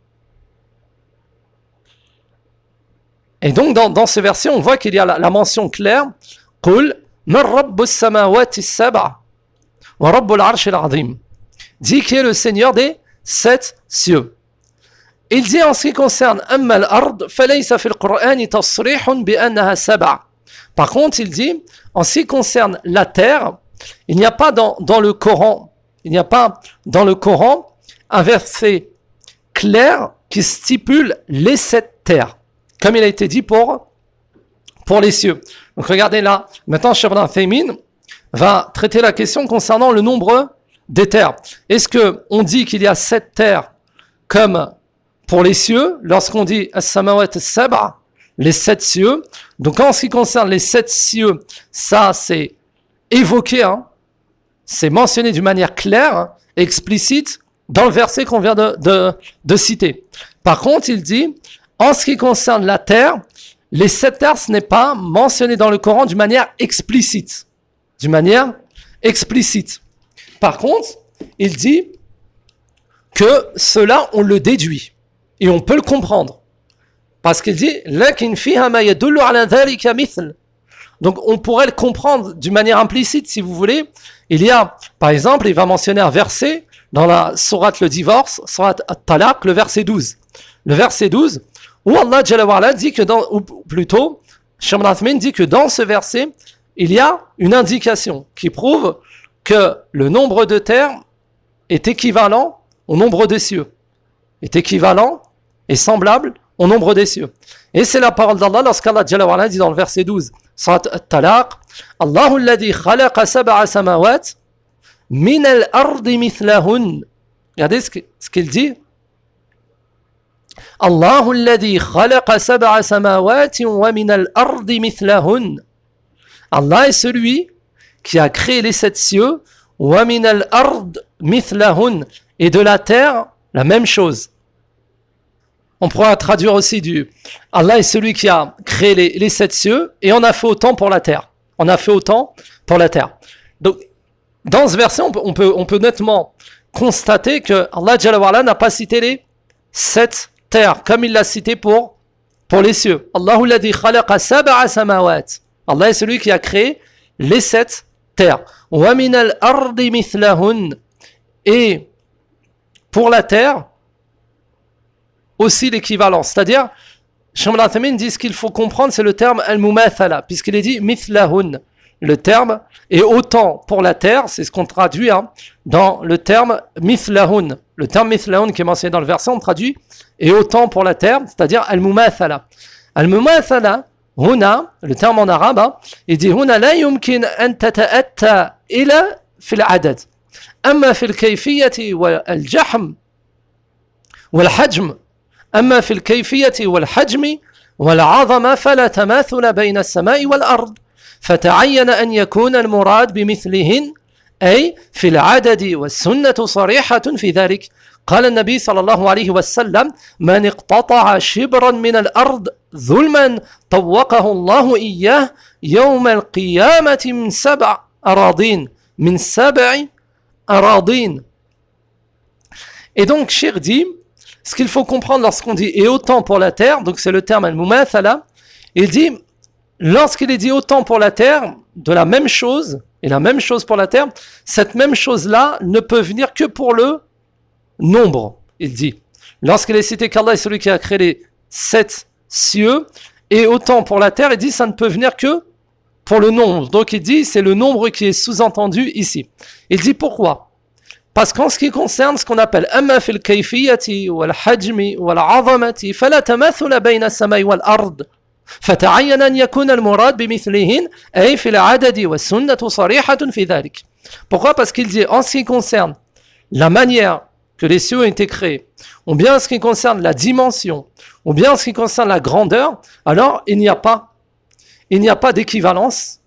Et donc, dans, dans ce verset, on voit qu'il y a la, la mention claire Qul man rabbus samawati as-sab'a wa rabbul arsh al-azim. Dit qui est le Seigneur des sept cieux. Il dit en ce qui concerne Amma al-ard, falaysa fil Qur'ani tasrihun bi annaha sab'a. Par contre, il dit en ce qui concerne la terre, il n'y a pas dans, dans le Coran, il n'y a pas dans le Coran un verset clair qui stipule les sept terres. Comme il a été dit pour, pour les cieux. Donc regardez là, maintenant Cheikh Ibn Uthaymin va traiter la question concernant le nombre des terres. Est-ce qu'on dit qu'il y a sept terres comme pour les cieux, lorsqu'on dit as-samawat as-sab'a, les sept cieux? Donc en ce qui concerne les sept cieux, ça c'est évoqué, hein, c'est mentionné d'une manière claire, hein, explicite, dans le verset qu'on vient de, de, de citer. Par contre, il dit en ce qui concerne la terre, les sept terres, ce n'est pas mentionné dans le Coran d'une manière explicite. D'une manière explicite. Par contre, il dit que cela, on le déduit. Et on peut le comprendre. Parce qu'il dit, lakin fiha ma yadullu ala dhalika mithl. Donc, on pourrait le comprendre d'une manière implicite, si vous voulez. Il y a, par exemple, il va mentionner un verset, dans la sourate le divorce, sourate At-Talaq, le verset douze. Le verset douze, où Allah Jalla wa Ala dit que dans, ou plutôt, Cheikh Al-Uthaymin dit que dans ce verset, il y a une indication qui prouve que le nombre de terres est équivalent au nombre des cieux, est équivalent et semblable au nombre des cieux. Et c'est la parole d'Allah lorsqu'Allah Jalla wa Ala dit dans le verset douze, Surat At-Talaq, Allahu alladhi khalaqa sab'a samawat min al-ardi mithlahun. Regardez ce qu'il dit. Allahu alladhi khalaqa sab'a samawat wa min al-ardi mithlahun. Allah est celui qui a créé les sept cieux, wa min al-ard mithlahun, et de la terre la même chose. On pourra traduire aussi du Allah est celui qui a créé les, les sept cieux et on a fait autant pour la terre. On a fait autant pour la terre. Donc, dans ce verset, on peut, on peut, on peut nettement constater que Allah Jalla wa Ala n'a pas cité les sept terres comme il l'a cité pour, pour les cieux. Allahu alladhi khalaqa sab'a samawat. Allah est celui qui a créé les sept terres. Wa min al-ardi mithlahun. Et pour la terre, aussi l'équivalent. C'est-à-dire, Cheikh Al-Uthaymin dit ce qu'il faut comprendre, c'est le terme al-mumathala, puisqu'il est dit mithlahun. Le terme est autant pour la terre, c'est ce qu'on traduit hein, dans le terme mithlahun. Le terme mithlahun qui est mentionné dans le verset, on traduit est autant pour la terre, c'est-à-dire al-mumathala. Al-mumathala, huna, le terme en arabe, hein, il dit huna la yumkin an tata'atta ila fil adad. Amma fil kayfiyati wal jahm wal hajm. أما في الكيفية والحجم والعظمة فلا تماثل بين السماء والأرض فتعين أن يكون المراد بمثلهن أي في العدد والسنة صريحة في ذلك قال النبي صلى الله عليه وسلم من اقتطع شبرا من الأرض ظلما طوقه الله إياه يوم القيامة من سبع أراضين من سبع أراضين. Et donc Cheikh dit ce qu'il faut comprendre lorsqu'on dit « et autant pour la terre », donc c'est le terme « al-mumathala », il dit, lorsqu'il est dit « autant pour la terre », de la même chose, et la même chose pour la terre, cette même chose-là ne peut venir que pour le nombre, il dit. Lorsqu'il est cité qu'Allah est celui qui a créé les sept cieux, et autant pour la terre, il dit ça ne peut venir que pour le nombre. Donc il dit, c'est le nombre qui est sous-entendu ici. Il dit pourquoi ? Parce qu'en ce qui concerne ce qu'on appelle amma fil kayfiyati wal hajmi wal azamati fala tamathula bayna as-samai wal ard fata'ayyana an yakuna al-murad bimithlihin ay fil adadi was sunnatu sarihatun fi dhalik. Pourquoi ? Parce qu'il dit en ce qui concerne la manière que les cieux ont été créés, ou bien en ce qui concerne la dimension, ou bien en ce qui concerne la grandeur, alors il n'y a pas il n'y a pas d'équivalence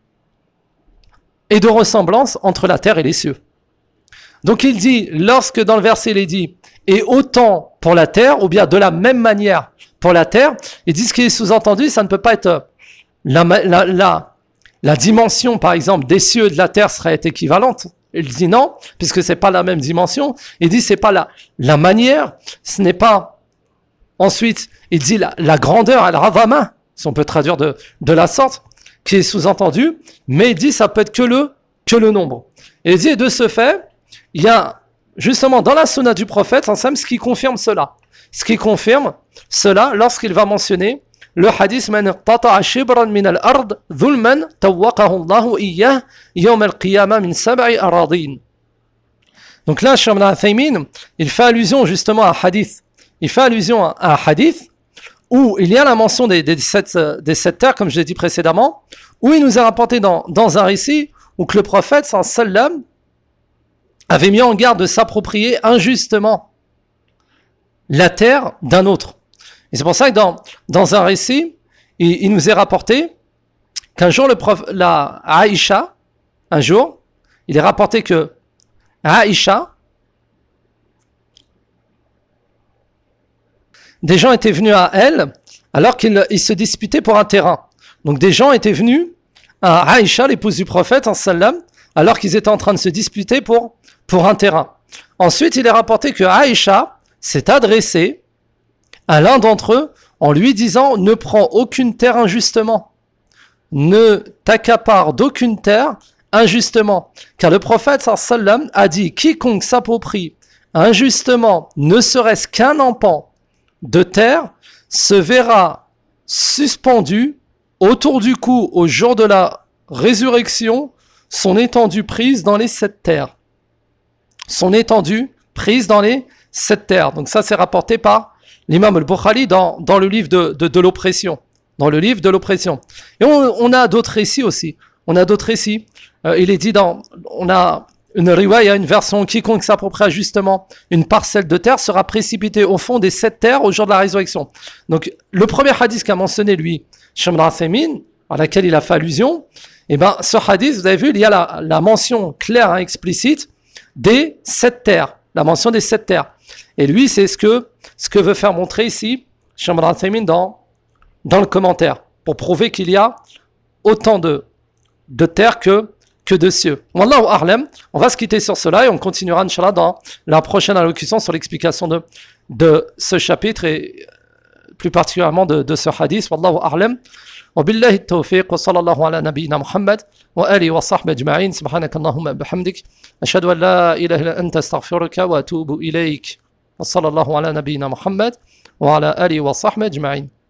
et de ressemblance entre la terre et les cieux. Donc il dit, lorsque dans le verset il est dit « et autant pour la terre » ou bien de la même manière pour la terre, il dit ce qui est sous-entendu, ça ne peut pas être la, la, la, la dimension par exemple des cieux et de la terre serait équivalente. Il dit non, puisque c'est pas la même dimension. Il dit c'est pas la, la manière, ce n'est pas. Ensuite, il dit la, la grandeur, al-razama, si on peut traduire de, de la sorte, qui est sous-entendu, mais il dit ça peut être que le, que le nombre. Et il dit de ce fait, il y a justement dans la sunna du prophète, ensemble, ce qui confirme cela. Ce qui confirme cela lorsqu'il va mentionner le hadith man iqtata'a shibran min al-ard dhulman tawaqahu Allahu iyyah yawm al-qiyamah min sab'i aradin. Donc là, Cheikh Al-Uthaymin, il fait allusion justement à un hadith. Il fait allusion à un hadith où il y a la mention des, des, sept, des sept terres, comme je l'ai dit précédemment, où il nous a rapporté dans, dans un récit où que le prophète, sallam, avait mis en garde de s'approprier injustement la terre d'un autre. Et c'est pour ça que dans, dans un récit, il, il nous est rapporté qu'un jour, le prof, la Aïcha, un jour, il est rapporté que Aïcha, des gens étaient venus à elle alors qu'ils ils se disputaient pour un terrain. Donc des gens étaient venus à Aïcha, l'épouse du prophète, en sallam, alors qu'ils étaient en train de se disputer pour, pour un terrain. Ensuite, il est rapporté que Aïcha s'est adressée à l'un d'entre eux en lui disant « Ne prends aucune terre injustement, ne t'accapare d'aucune terre injustement. Car le prophète sallam a dit, quiconque s'approprie injustement, ne serait-ce qu'un empan de terre, se verra suspendu autour du cou au jour de la résurrection, son étendue prise dans les sept terres. Son étendue prise dans les sept terres. Donc ça, c'est rapporté par l'imam al-Bukhari dans, dans le livre de, de, de l'oppression. Dans le livre de l'oppression. Et on, on a d'autres récits aussi. On a d'autres récits. Euh, il est dit dans... On a une riwaya, une version, quiconque s'approprie justement une parcelle de terre sera précipité au fond des sept terres au jour de la résurrection. Donc, le premier hadith qu'a mentionné, lui, Cheikh Ibn Uthaymin, à laquelle il a fait allusion, eh ben, ce hadith, vous avez vu, il y a la, la mention claire et explicite des sept terres. La mention des sept terres. Et lui, c'est ce que, ce que veut faire montrer ici, Cheikh Ibn Uthaymin dans, dans le commentaire, pour prouver qu'il y a autant de, de terres que que de cieux. Wallahu a'lam. On va se quitter sur cela et on continuera, Inch'Allah, dans la prochaine allocution sur l'explication de, de ce chapitre et plus particulièrement de, de ce hadith. Wallahu a'lam. Wa billahi at-tawfiq wa sallallahu ala nabiyyina Muhammad wa alihi wa sahbihi ajma'in. Subhanaka Allahumma bihamdik. Ashhadu an la ilaha illa anta astaghfiruka wa atubu ilayk. Wa sallallahu ala nabiyyina Muhammad wa ala alihi wa sahbihi ajma'in.